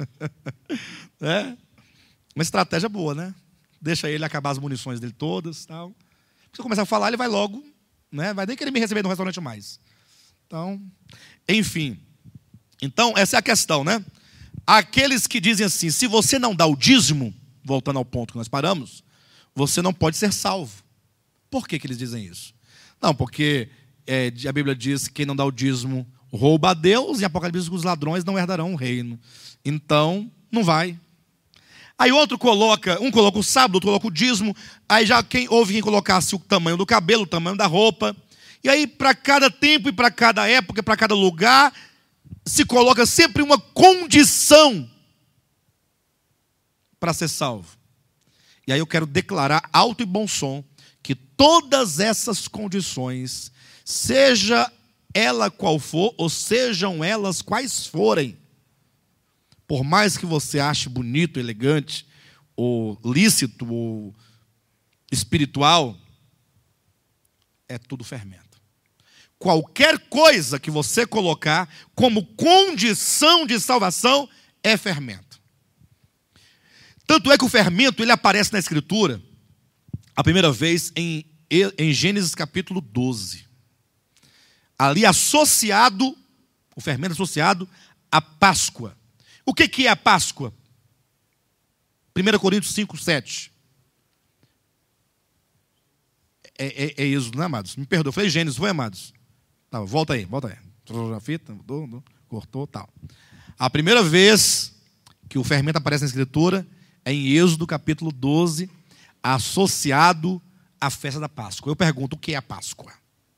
Uma estratégia boa, né? Deixa ele acabar as munições dele todas. Tal. Se eu começar a falar, ele vai logo, né? Vai nem querer me receber no restaurante mais. Então, enfim. Então, essa é a questão, né? Aqueles que dizem assim, se você não dá o dízimo, voltando ao ponto que nós paramos, você não pode ser salvo. Por que eles dizem isso? Não, porque a Bíblia diz que quem não dá o dízimo rouba a Deus, e Apocalipse diz que os ladrões não herdarão o reino. Então, não vai. Aí um coloca o sábado, outro coloca o dízimo, aí já houve quem colocasse o tamanho do cabelo, o tamanho da roupa, E aí, para cada tempo e para cada época, para cada lugar, se coloca sempre uma condição para ser salvo. E aí eu quero declarar alto e bom som que todas essas condições, seja ela qual for, ou sejam elas quais forem, por mais que você ache bonito, elegante, ou lícito, ou espiritual, é tudo fermento. Qualquer coisa que você colocar como condição de salvação é fermento. Tanto é que o fermento ele aparece na Escritura a primeira vez em Gênesis capítulo 12. Ali associado, o fermento associado à Páscoa. O que é a Páscoa? 1 Coríntios 5, 7. É Êxodo, não é, amados? Me perdoa, eu falei Gênesis, foi, amados? Tá, volta aí. Trouxe a fita, cortou, tal. A primeira vez que o fermento aparece na Escritura é em Êxodo capítulo 12, associado à festa da Páscoa. Eu pergunto, o que é a Páscoa?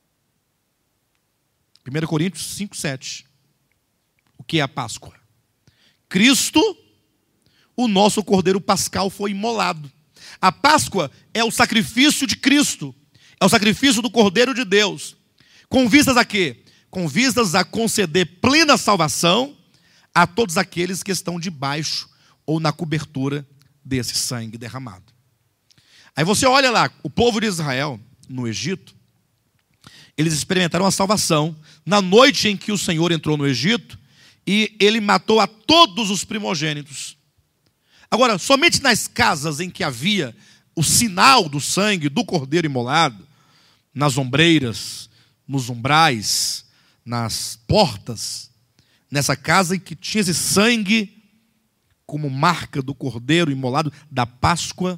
1 Coríntios 5, 7. O que é a Páscoa? Cristo, o nosso Cordeiro Pascal, foi imolado. A Páscoa é o sacrifício de Cristo. É o sacrifício do Cordeiro de Deus. Com vistas a quê? Com vistas a conceder plena salvação a todos aqueles que estão debaixo ou na cobertura desse sangue derramado. Aí você olha lá, o povo de Israel, no Egito, eles experimentaram a salvação na noite em que o Senhor entrou no Egito e ele matou a todos os primogênitos. Agora, somente nas casas em que havia o sinal do sangue do cordeiro imolado, nas ombreiras, nos umbrais, nas portas, nessa casa em que tinha esse sangue como marca do cordeiro imolado da Páscoa,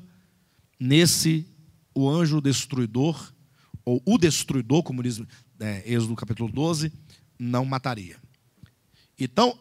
o anjo destruidor, ou o destruidor, como diz Êxodo capítulo 12, não mataria. Então,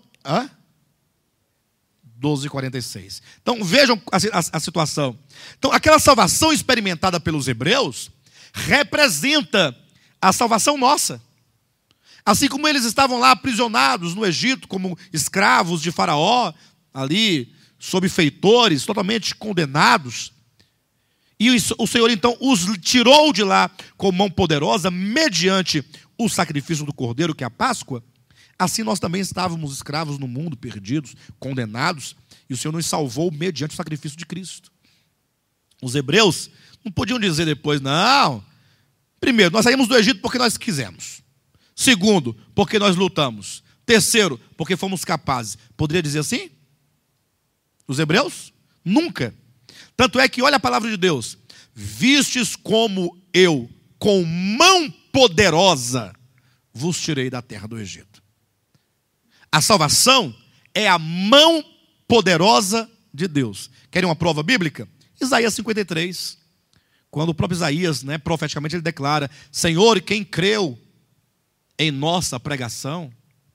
12:46. Então vejam a situação. Então aquela salvação experimentada pelos hebreus representa a salvação nossa. Assim como eles estavam lá aprisionados no Egito como escravos de Faraó, ali sob feitores, totalmente condenados, e o Senhor então os tirou de lá com mão poderosa mediante o sacrifício do cordeiro, que é a Páscoa. Assim nós também estávamos escravos no mundo, perdidos, condenados, e o Senhor nos salvou mediante o sacrifício de Cristo. Os hebreus não podiam dizer depois, não. Primeiro, nós saímos do Egito porque nós quisemos. Segundo, porque nós lutamos. Terceiro, porque fomos capazes. Poderia dizer assim? Os hebreus? Nunca. Tanto é que, olha a palavra de Deus. Vistes como eu, com mão poderosa, vos tirei da terra do Egito. A salvação é a mão poderosa de Deus. Querem uma prova bíblica? Isaías 53. Quando o próprio Isaías, profeticamente, ele declara: Senhor, quem creu em nossa pregação?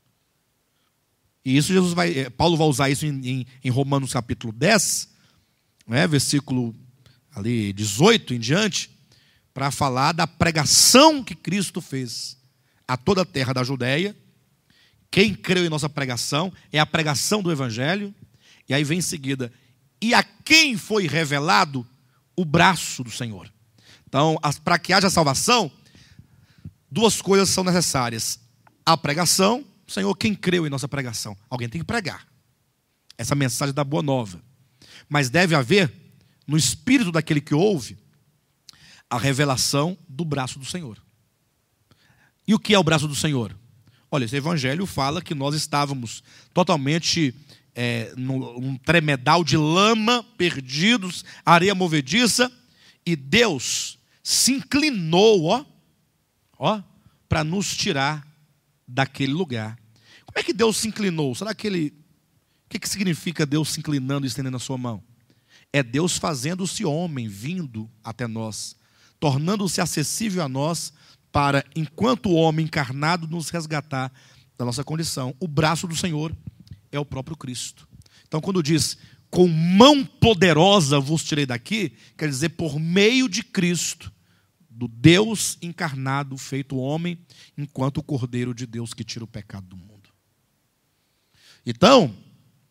E isso Paulo vai usar isso em Romanos capítulo 10, versículo ali 18 em diante, para falar da pregação que Cristo fez a toda a terra da Judéia. Quem creu em nossa pregação é a pregação do Evangelho. E aí vem em seguida: e a quem foi revelado o braço do Senhor. Então, para que haja salvação, duas coisas são necessárias: a pregação. Senhor, quem creu em nossa pregação? Alguém tem que pregar essa mensagem da boa nova. Mas deve haver, no espírito daquele que ouve, a revelação do braço do Senhor. E o que é o braço do Senhor? Olha, esse evangelho fala que nós estávamos totalmente num tremedal de lama, perdidos, areia movediça, e Deus se inclinou, para nos tirar daquele lugar. Como é que Deus se inclinou? Será que o que significa Deus se inclinando e estendendo a sua mão? É Deus fazendo-se homem, vindo até nós, tornando-se acessível a nós, para, enquanto o homem encarnado, nos resgatar da nossa condição. O braço do Senhor é o próprio Cristo. Então, quando diz, com mão poderosa vos tirei daqui, quer dizer, por meio de Cristo, do Deus encarnado, feito homem, enquanto o Cordeiro de Deus que tira o pecado do mundo. Então,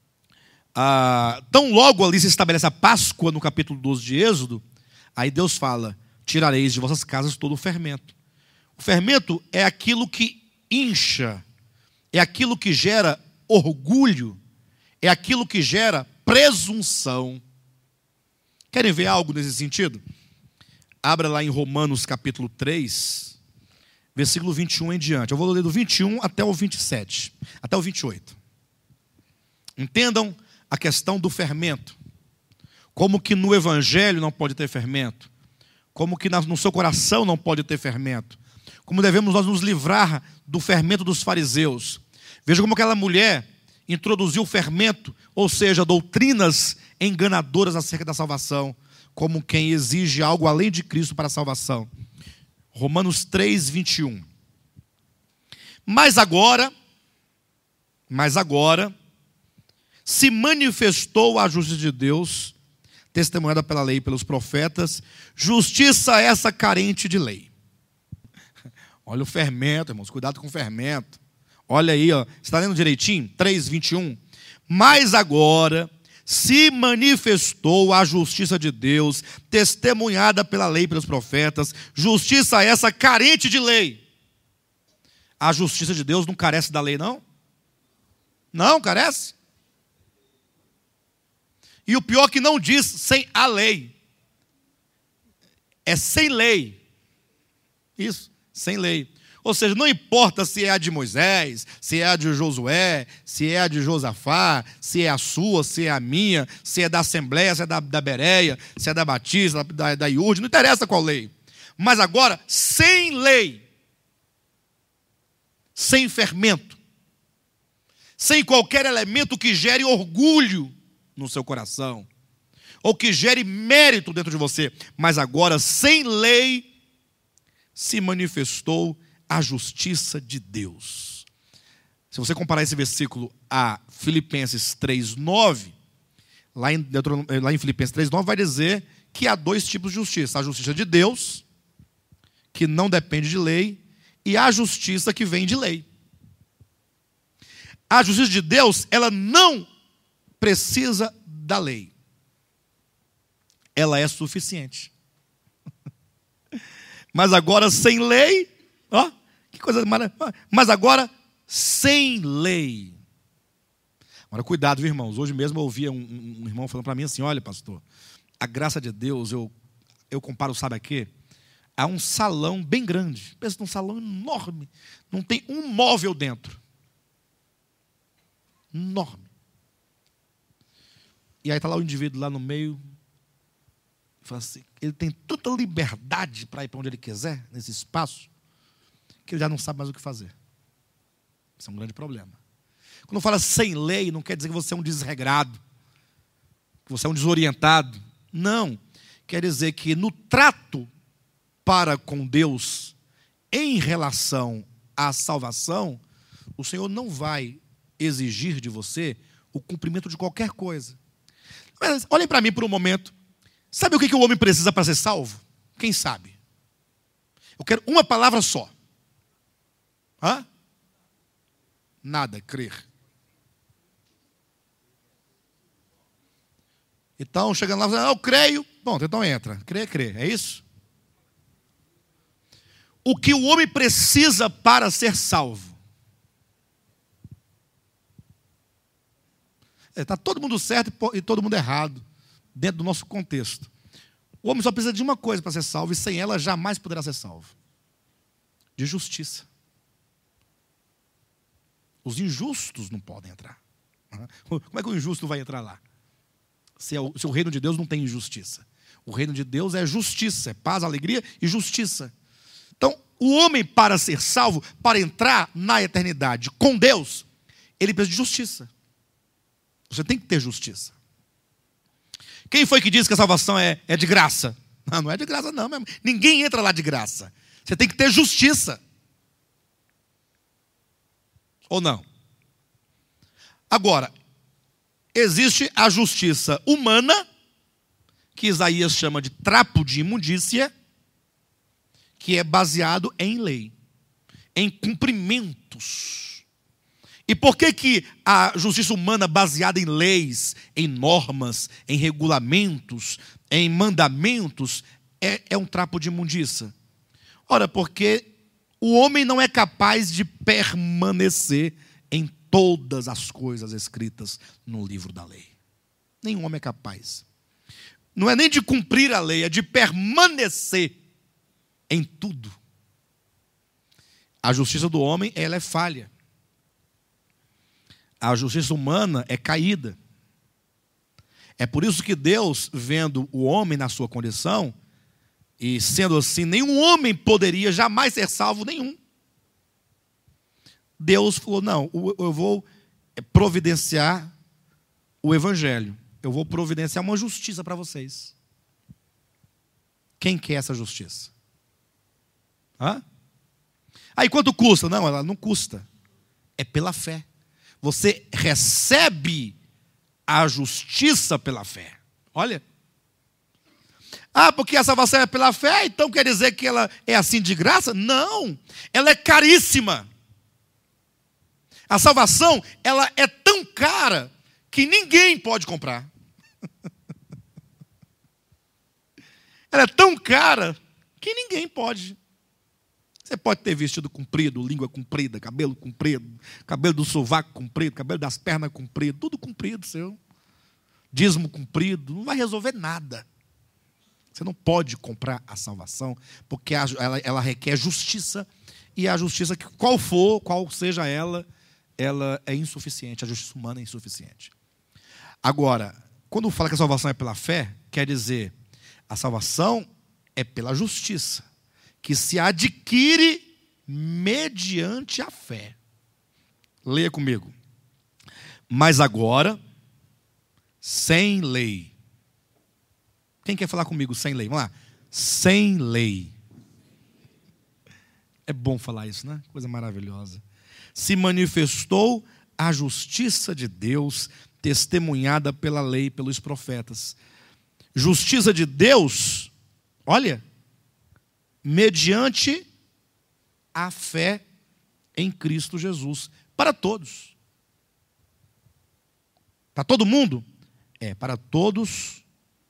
tão logo ali se estabelece a Páscoa, no capítulo 12 de Êxodo, aí Deus fala: tirareis de vossas casas todo o fermento. O fermento é aquilo que incha, é aquilo que gera orgulho, é aquilo que gera presunção. Querem ver algo nesse sentido? Abra lá em Romanos capítulo 3, versículo 21 em diante. Eu vou ler do 21 até o 27, até o 28. Entendam a questão do fermento. Como que no evangelho não pode ter fermento. Como que no seu coração não pode ter fermento. Como devemos nós nos livrar do fermento dos fariseus. Veja como aquela mulher introduziu o fermento, ou seja, doutrinas enganadoras acerca da salvação, como quem exige algo além de Cristo para a salvação. Romanos 3, 21. Mas agora, se manifestou a justiça de Deus, testemunhada pela lei e pelos profetas, justiça essa carente de lei. Olha o fermento, irmãos, cuidado com o fermento. Olha aí, ó, você está lendo direitinho? 3, 21. Mas agora se manifestou a justiça de Deus, testemunhada pela lei e pelos profetas, justiça essa carente de lei. A justiça de Deus não carece da lei, não? Não carece? E o pior que não diz sem a lei. É sem lei. Isso, sem lei. Ou seja, não importa se é a de Moisés, se é a de Josué, se é a de Josafá, se é a sua, se é a minha, se é da Assembleia, se é da Bereia, se é da Batista, da Iurde, não interessa qual lei. Mas agora, sem lei, sem fermento, sem qualquer elemento que gere orgulho no seu coração, ou que gere mérito dentro de você, mas agora, sem lei, se manifestou a justiça de Deus. Se você comparar esse versículo a Filipenses 3:9, lá em Filipenses 3:9 vai dizer que há dois tipos de justiça: a justiça de Deus, que não depende de lei, e a justiça que vem de lei. A justiça de Deus, ela não precisa da lei. Ela é suficiente. Mas agora sem lei, ó, que coisa maravilhosa. Mas agora sem lei. Agora cuidado, viu, irmãos? Hoje mesmo eu ouvi um irmão falando para mim assim: olha, pastor, a graça de Deus, eu comparo, sabe a quê? A um salão bem grande. Pensa num salão enorme. Não tem um móvel dentro. Enorme. E aí está lá o indivíduo lá no meio. Fala assim, ele tem tanta liberdade para ir para onde ele quiser, nesse espaço, que ele já não sabe mais o que fazer. Isso é um grande problema. Quando fala sem lei, não quer dizer que você é um desregrado, que você é um desorientado. Não. Quer dizer que no trato para com Deus, em relação à salvação, o Senhor não vai exigir de você o cumprimento de qualquer coisa. Mas olhem para mim por um momento. Sabe o que o homem precisa para ser salvo? Quem sabe? Eu quero uma palavra só. Hã? Nada, crer. Então, chegando lá, eu creio. Bom, então entra. Crer. É isso? O que o homem precisa para ser salvo? Está todo mundo certo e todo mundo errado, dentro do nosso contexto. O homem só precisa de uma coisa para ser salvo, e sem ela jamais poderá ser salvo: de justiça. Os injustos não podem entrar. Como é que o injusto vai entrar lá? Se o reino de Deus não tem injustiça. O reino de Deus é justiça, é paz, alegria e justiça. Então, o homem, para ser salvo, para entrar na eternidade com Deus, ele precisa de justiça. Você tem que ter justiça. Quem foi que disse que a salvação é de graça? Não é de graça não, mesmo. Ninguém entra lá de graça. Você tem que ter justiça. Ou não? Agora, existe a justiça humana, que Isaías chama de trapo de imundícia, que é baseado em lei, em cumprimentos. E por que a justiça humana baseada em leis, em normas, em regulamentos, em mandamentos, é um trapo de imundícia? Ora, porque o homem não é capaz de permanecer em todas as coisas escritas no livro da lei. Nenhum homem é capaz. Não é nem de cumprir a lei, é de permanecer em tudo. A justiça do homem, ela é falha. A justiça humana é caída. É por isso que Deus, vendo o homem na sua condição, e sendo assim, nenhum homem poderia jamais ser salvo, nenhum. Deus falou, não, eu vou providenciar o evangelho. Eu vou providenciar uma justiça para vocês. Quem quer essa justiça? Hã? Aí quanto custa? Não, ela não custa. É pela fé. Você recebe a justiça pela fé. Olha. Porque a salvação é pela fé, então quer dizer que ela é assim de graça? Não. Ela é caríssima. A salvação, ela é tão cara que ninguém pode comprar. Ela é tão cara que ninguém pode. Você pode ter vestido comprido, língua comprida, cabelo do sovaco comprido, cabelo das pernas comprido, tudo comprido seu. Dízimo comprido, não vai resolver nada. Você não pode comprar a salvação, porque ela requer justiça, e a justiça, qual seja ela é insuficiente, a justiça humana é insuficiente. Agora, quando fala que a salvação é pela fé, quer dizer, a salvação é pela justiça, que se adquire mediante a fé. Leia comigo. Mas agora, sem lei. Quem quer falar comigo sem lei? Vamos lá. Sem lei. É bom falar isso, né? Coisa maravilhosa. Se manifestou a justiça de Deus, testemunhada pela lei e pelos profetas. Justiça de Deus, olha, mediante a fé em Cristo Jesus, para todos. Para todo mundo? Para todos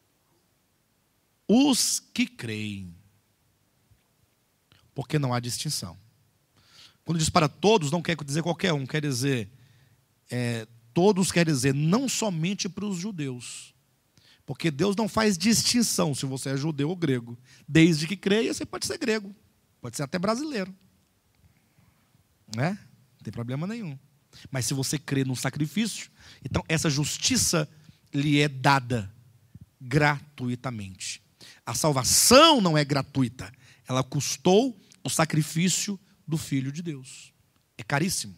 os que creem. Porque não há distinção. Quando diz para todos, não quer dizer qualquer um, quer dizer, todos quer dizer não somente para os judeus. Porque Deus não faz distinção se você é judeu ou grego. Desde que creia, você pode ser grego. Pode ser até brasileiro. Né? Não tem problema nenhum. Mas se você crê no sacrifício, então essa justiça lhe é dada gratuitamente. A salvação não é gratuita. Ela custou o sacrifício do Filho de Deus. É caríssimo.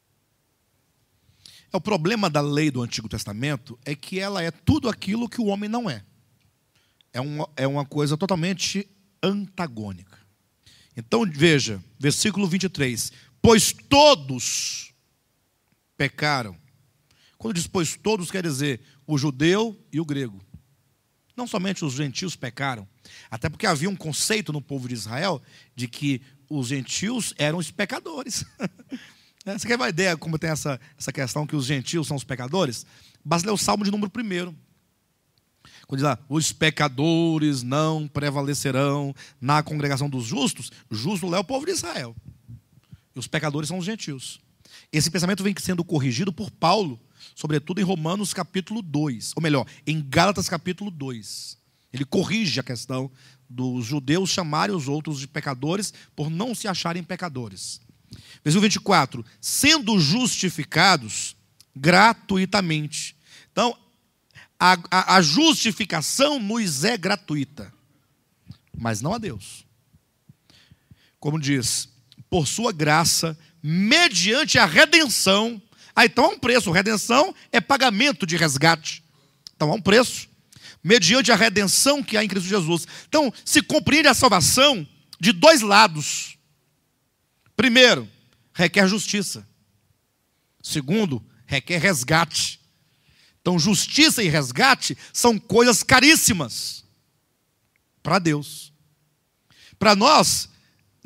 O problema da lei do Antigo Testamento é que ela é tudo aquilo que o homem não é. É uma coisa totalmente antagônica. Então, veja, versículo 23. Pois todos pecaram. Quando diz pois todos, quer dizer o judeu e o grego. Não somente os gentios pecaram. Até porque havia um conceito no povo de Israel de que os gentios eram os pecadores. Você quer uma ideia como tem essa questão que os gentios são os pecadores? Basta ler o Salmo de número 1. Quando diz lá, os pecadores não prevalecerão na congregação dos justos. Justo é o povo de Israel. E os pecadores são os gentios. Esse pensamento vem sendo corrigido por Paulo, sobretudo em Romanos capítulo 2. Ou melhor, em Gálatas capítulo 2. Ele corrige a questão dos judeus chamarem os outros de pecadores por não se acharem pecadores. Versículo 24. Sendo justificados gratuitamente. Então, a justificação nos é gratuita, mas não a Deus. Como diz, por sua graça, mediante a redenção. Então há um preço. Redenção é pagamento de resgate. Então há um preço. Mediante a redenção que há em Cristo Jesus. Então, se compreende a salvação de dois lados. Primeiro, requer justiça. Segundo, requer resgate. Então, justiça e resgate são coisas caríssimas para Deus. Para nós,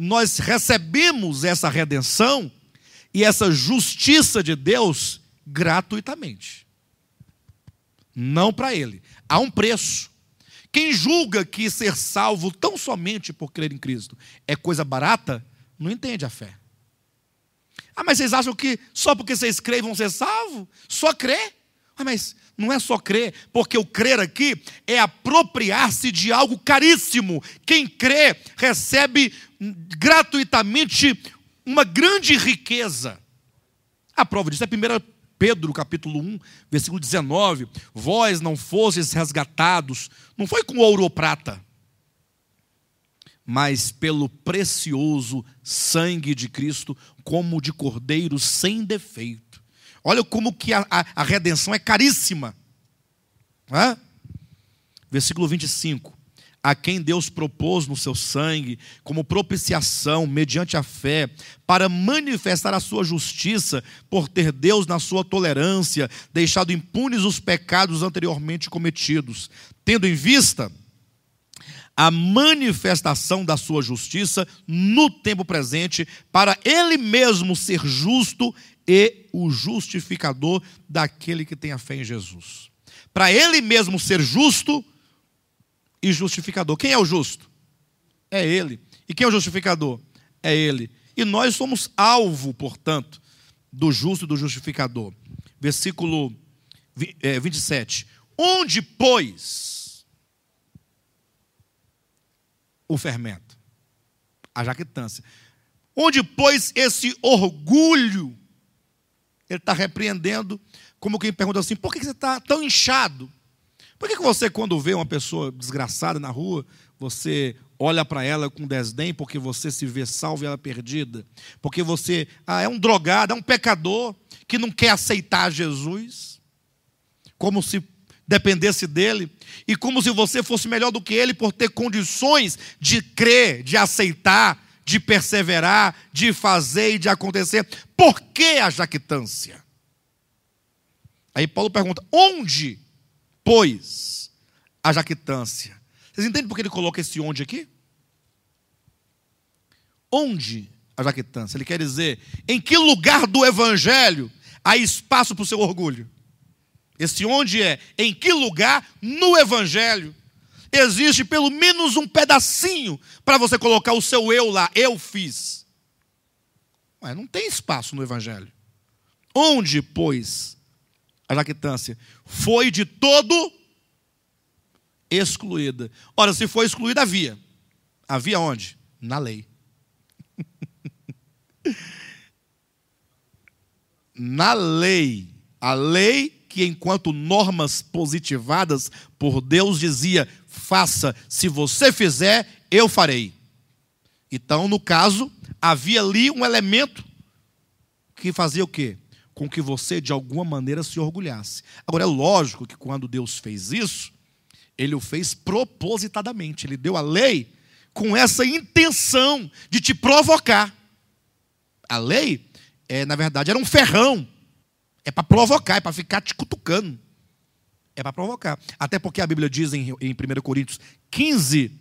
nós recebemos essa redenção e essa justiça de Deus gratuitamente. Não para ele. Há um preço. Quem julga que ser salvo tão somente por crer em Cristo é coisa barata, não entende a fé. Ah, mas vocês acham que só porque vocês creem vão ser salvos? Só crer? Ah, mas não é só crer, porque o crer aqui é apropriar-se de algo caríssimo. Quem crê recebe gratuitamente uma grande riqueza. A prova disso é 1 Pedro, capítulo 1, versículo 19. Vós não fostes resgatados, não foi com ouro ou prata, mas pelo precioso sangue de Cristo, como de cordeiro sem defeito. Olha como que a redenção é caríssima. Versículo 25. A quem Deus propôs no seu sangue, como propiciação, mediante a fé, para manifestar a sua justiça, por ter Deus na sua tolerância, deixado impunes os pecados anteriormente cometidos, tendo em vista a manifestação da sua justiça no tempo presente, para ele mesmo ser justo e o justificador daquele que tem a fé em Jesus. Para ele mesmo ser justo e justificador. Quem é o justo? É ele. E quem é o justificador? É ele. E nós somos alvo, portanto, do justo e do justificador. Versículo 27. Onde, pois, o fermento? A jactância. Onde, pois, esse orgulho? Ele está repreendendo, como quem pergunta assim, por que você está tão inchado? Por que você, quando vê uma pessoa desgraçada na rua, você olha para ela com desdém, porque você se vê salvo e ela perdida? Porque você é um drogado, é um pecador, que não quer aceitar Jesus, como se dependesse dele, e como se você fosse melhor do que ele, por ter condições de crer, de aceitar, de perseverar, de fazer e de acontecer. Por que a jactância? Aí Paulo pergunta, onde, pois, a jactância? Vocês entendem por que ele coloca esse onde aqui? Onde a jactância? Ele quer dizer, em que lugar do evangelho há espaço para o seu orgulho? Esse onde é, em que lugar no evangelho existe pelo menos um pedacinho para você colocar o seu eu lá, eu fiz. Mas não tem espaço no evangelho. Onde, pois, a jactância foi de todo excluída. Ora, se foi excluída, havia. Havia onde? Na lei. Na lei. A lei que, enquanto normas positivadas por Deus, dizia, faça, se você fizer, eu farei. Então, no caso, havia ali um elemento que fazia o quê? Com que você, de alguma maneira, se orgulhasse. Agora, é lógico que quando Deus fez isso, Ele o fez propositadamente. Ele deu a lei com essa intenção de te provocar. A lei, na verdade, era um ferrão. É para provocar, é para ficar te cutucando. É para provocar. Até porque a Bíblia diz em 1 Coríntios 15,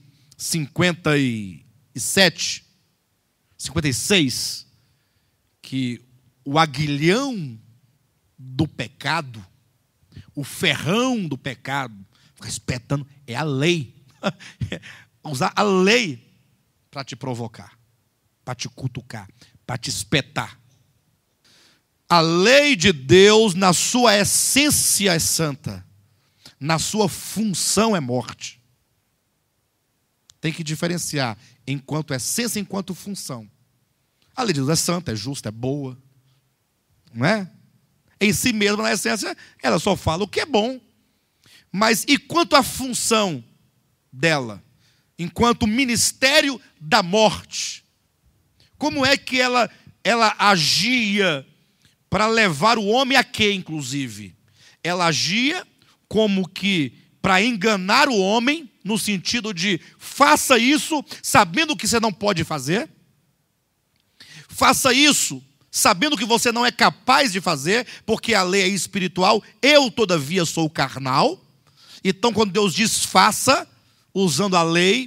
57, 56, que o aguilhão do pecado, o ferrão do pecado, fica espetando, é a lei. Usar a lei para te provocar, para te cutucar, para te espetar. A lei de Deus, na sua essência, é santa. Na sua função, é morte. Tem que diferenciar enquanto essência, enquanto função. A lei de Deus é santa, é justa, é boa. Não é? Em si mesma, na essência, ela só fala o que é bom. Mas e quanto à função dela? Enquanto ministério da morte. Como é que ela agia para levar o homem a quê, inclusive? Ela agia como que para enganar o homem, no sentido de faça isso sabendo que você não pode fazer. Faça isso sabendo que você não é capaz de fazer, porque a lei é espiritual, eu todavia sou carnal. Então quando Deus diz faça, usando a lei,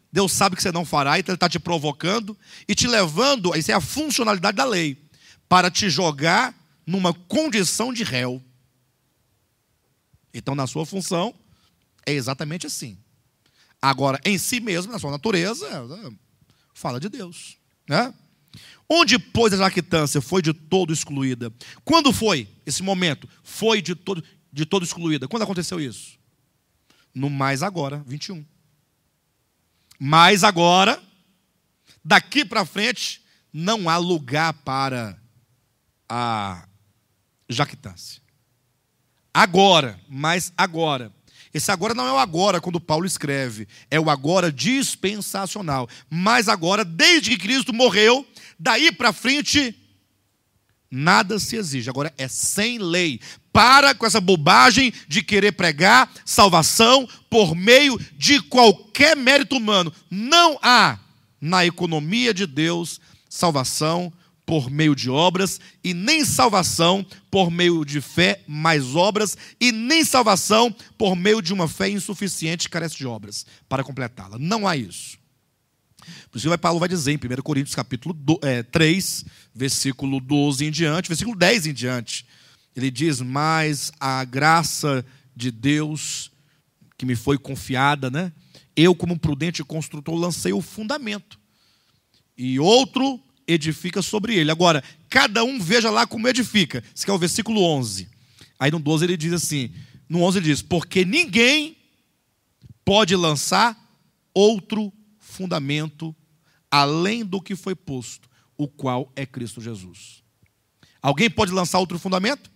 Deus sabe que você não fará, então Ele está te provocando e te levando, isso é a funcionalidade da lei, para te jogar numa condição de réu. Então, na sua função, é exatamente assim. Agora, em si mesmo, na sua natureza, fala de Deus, né? Onde, pois, a jactância foi de todo excluída? Quando foi esse momento? Foi de todo excluída. Quando aconteceu isso? No mais agora, 21. Mas agora, daqui para frente, não há lugar para a jactância. Agora, mas agora. Esse agora não é o agora quando Paulo escreve, é o agora dispensacional. Mas agora, desde que Cristo morreu, daí para frente, nada se exige. Agora é sem lei. Para com essa bobagem de querer pregar salvação por meio de qualquer mérito humano. Não há na economia de Deus salvação por meio de obras, e nem salvação por meio de fé mais obras, e nem salvação por meio de uma fé insuficiente que carece de obras para completá-la. Não há isso. Por isso que Paulo vai dizer em 1 Coríntios capítulo 3, versículo 12 em diante, versículo 10 em diante. Ele diz, mas a graça de Deus que me foi confiada, né? Eu, como prudente construtor, lancei o fundamento. E outro edifica sobre ele. Agora, cada um veja lá como edifica. Esse aqui é o versículo 11. Aí no 12 ele diz assim, no 11 ele diz, porque ninguém pode lançar outro fundamento além do que foi posto, o qual é Cristo Jesus. Alguém pode lançar outro fundamento?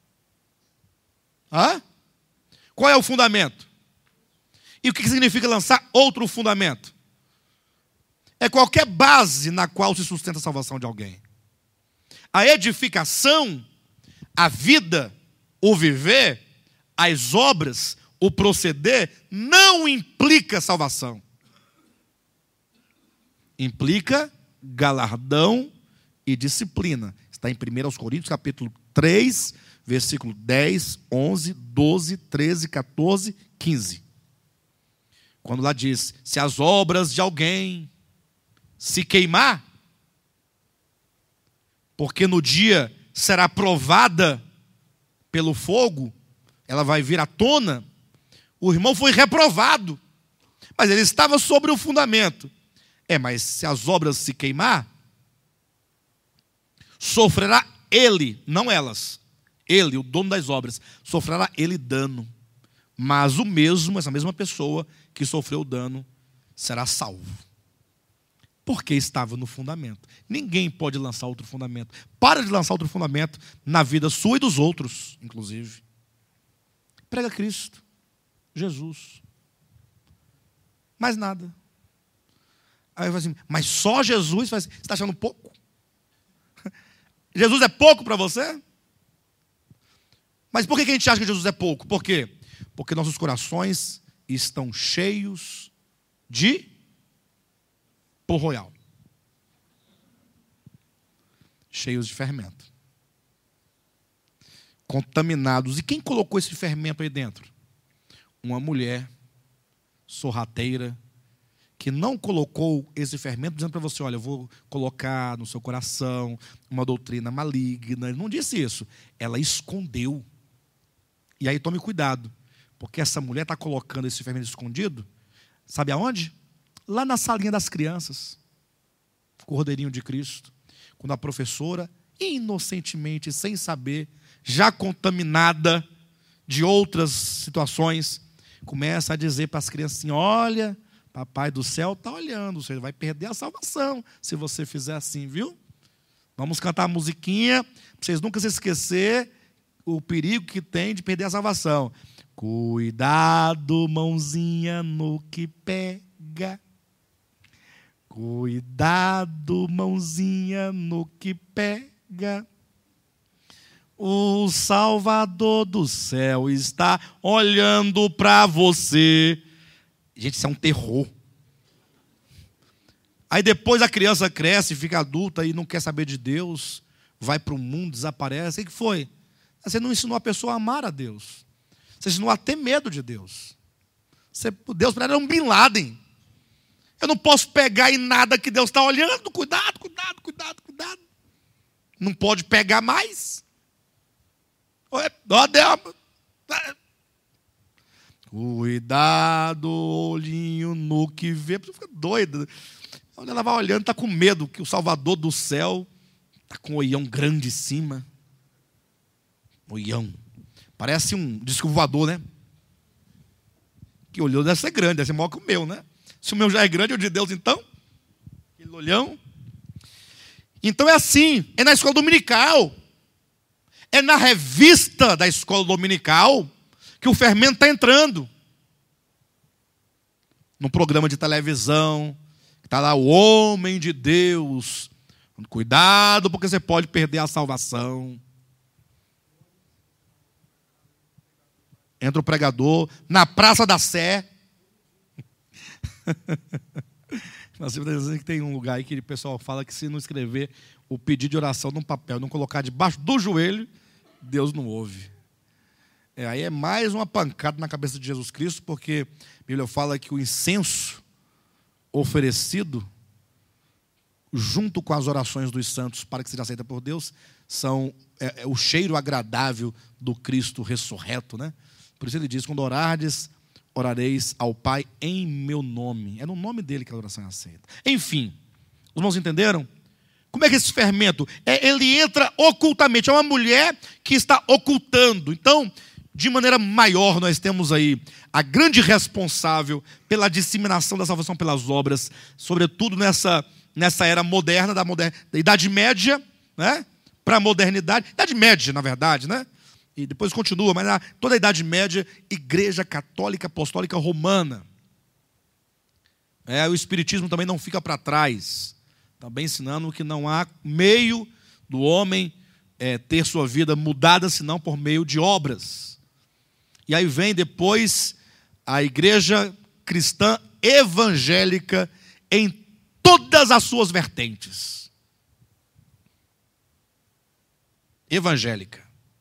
Hã? Qual é o fundamento? E o que significa lançar outro fundamento? É qualquer base na qual se sustenta a salvação de alguém. A edificação, a vida, o viver, as obras, o proceder, não implica salvação. Implica galardão e disciplina. Está em 1 Coríntios, capítulo 3, versículo 10, 11, 12, 13, 14, 15. Quando lá diz, se as obras de alguém se queimar, porque no dia será provada pelo fogo, ela vai vir à tona, o irmão foi reprovado, mas ele estava sobre o fundamento. Mas se as obras se queimar, sofrerá ele, não elas, ele, o dono das obras, sofrerá ele dano, mas o mesmo, essa mesma pessoa que sofreu o dano, será salvo. Porque estava no fundamento. Ninguém pode lançar outro fundamento. Para de lançar outro fundamento na vida sua e dos outros, inclusive. Prega Cristo, Jesus. Mais nada. Aí eu falo assim, mas só Jesus? Você está achando pouco? Jesus é pouco para você? Mas por que a gente acha que Jesus é pouco? Por quê? Porque nossos corações estão cheios de pó royal, cheios de fermento, contaminados. E quem colocou esse fermento aí dentro? Uma mulher sorrateira, que não colocou esse fermento dizendo para você, olha, eu vou colocar no seu coração uma doutrina maligna. Ele não disse isso. Ela escondeu. E aí tome cuidado, porque essa mulher está colocando esse fermento escondido, sabe aonde? Lá na salinha das crianças, Cordeirinho de Cristo, quando a professora, inocentemente, sem saber, já contaminada de outras situações, começa a dizer para as crianças assim, olha, papai do céu está olhando, você vai perder a salvação se você fizer assim, viu? Vamos cantar a musiquinha, para vocês nunca se esquecer o perigo que tem de perder a salvação. Cuidado, mãozinha no que pega. Cuidado, mãozinha no que pega. O Salvador do céu está olhando para você. Gente, isso é um terror. Aí depois a criança cresce, fica adulta e não quer saber de Deus, vai para o mundo, desaparece. O que foi? Você não ensinou a pessoa a amar a Deus. Você ensinou a ter medo de Deus. Deus para ela era um Bin Laden. Eu não posso pegar em nada que Deus está olhando. Cuidado, cuidado, cuidado, cuidado. Não pode pegar mais. Ó, Deus. Cuidado, olhinho no que vê. Você fica doido. Quando ela vai olhando, está com medo que o Salvador do céu está com um olhão grande em cima. Olhão. Parece um disco voador, né? Que olhão deve ser grande, deve ser maior que o meu, né? Se o meu já é grande, o de Deus, então? Aquele olhão. Então é assim, é na escola dominical. É na revista da escola dominical que o fermento está entrando. Num programa de televisão, está lá o homem de Deus. Cuidado, porque você pode perder a salvação. Entra o pregador na Praça da Sé. Nós dizendo que tem um lugar aí que o pessoal fala que se não escrever o pedido de oração num papel, não colocar debaixo do joelho, Deus não ouve. Aí é mais uma pancada na cabeça de Jesus Cristo, porque a Bíblia fala que o incenso oferecido junto com as orações dos santos para que seja aceita por Deus são o cheiro agradável do Cristo ressurreto, né? Por isso ele diz, quando orardes, orareis ao Pai em meu nome. É no nome dele que a oração é aceita. Enfim, os irmãos entenderam? Como é que esse fermento? Ele entra ocultamente. É uma mulher que está ocultando. Então, de maneira maior, nós temos aí a grande responsável pela disseminação da salvação pelas obras, sobretudo nessa era moderna, da Idade Média, né? Para a modernidade. Idade Média, na verdade, né? E depois continua, mas toda a Idade Média, Igreja Católica Apostólica Romana. O Espiritismo também não fica para trás. Também ensinando que não há meio do homem ter sua vida mudada, senão por meio de obras. E aí vem depois a Igreja Cristã Evangélica em todas as suas vertentes. Evangélica.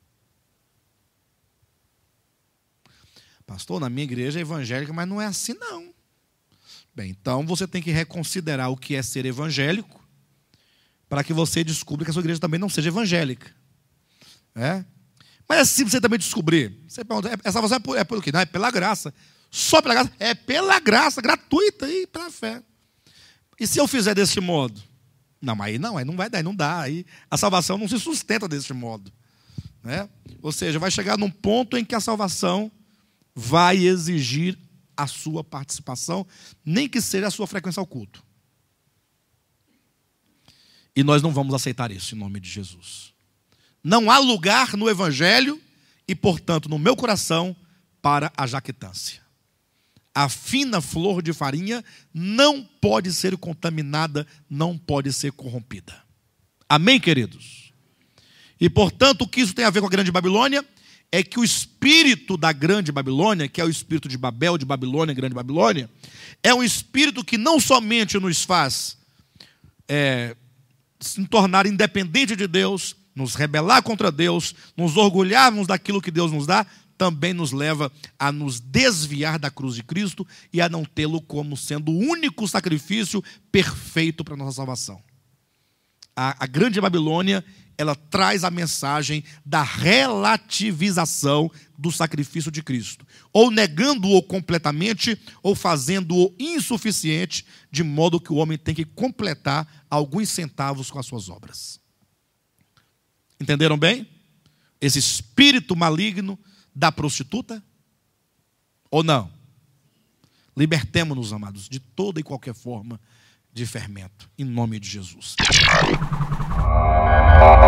Pastor, na minha igreja é evangélica, mas não é assim não. Bem, então você tem que reconsiderar o que é ser evangélico, para que você descubra que a sua igreja também não seja evangélica. Mas é simples você também descobrir. Você pergunta, essa salvação é pelo quê? Não, é pela graça. Só pela graça? É pela graça, gratuita e pela fé. E se eu fizer desse modo? Não, aí não vai dar, aí não dá. Aí a salvação não se sustenta desse modo. Ou seja, vai chegar num ponto em que a salvação vai exigir a sua participação, nem que seja a sua frequência ao culto. E nós não vamos aceitar isso em nome de Jesus. Não há lugar no Evangelho e, portanto, no meu coração, para a jactância. A fina flor de farinha não pode ser contaminada, não pode ser corrompida. Amém, queridos? E, portanto, o que isso tem a ver com a Grande Babilônia? É que o espírito da Grande Babilônia, que é o espírito de Babel, de Babilônia, Grande Babilônia, é um espírito que não somente nos faz se tornar independente de Deus, nos rebelar contra Deus, nos orgulharmos daquilo que Deus nos dá, também nos leva a nos desviar da cruz de Cristo e a não tê-lo como sendo o único sacrifício perfeito para a nossa salvação. A Grande Babilônia, ela traz a mensagem da relativização do sacrifício de Cristo, ou negando-o completamente, ou fazendo-o insuficiente, de modo que o homem tem que completar alguns centavos com as suas obras. Entenderam bem? Esse espírito maligno da prostituta? Ou não? Libertemo-nos, amados, de toda e qualquer forma de fermento, em nome de Jesus.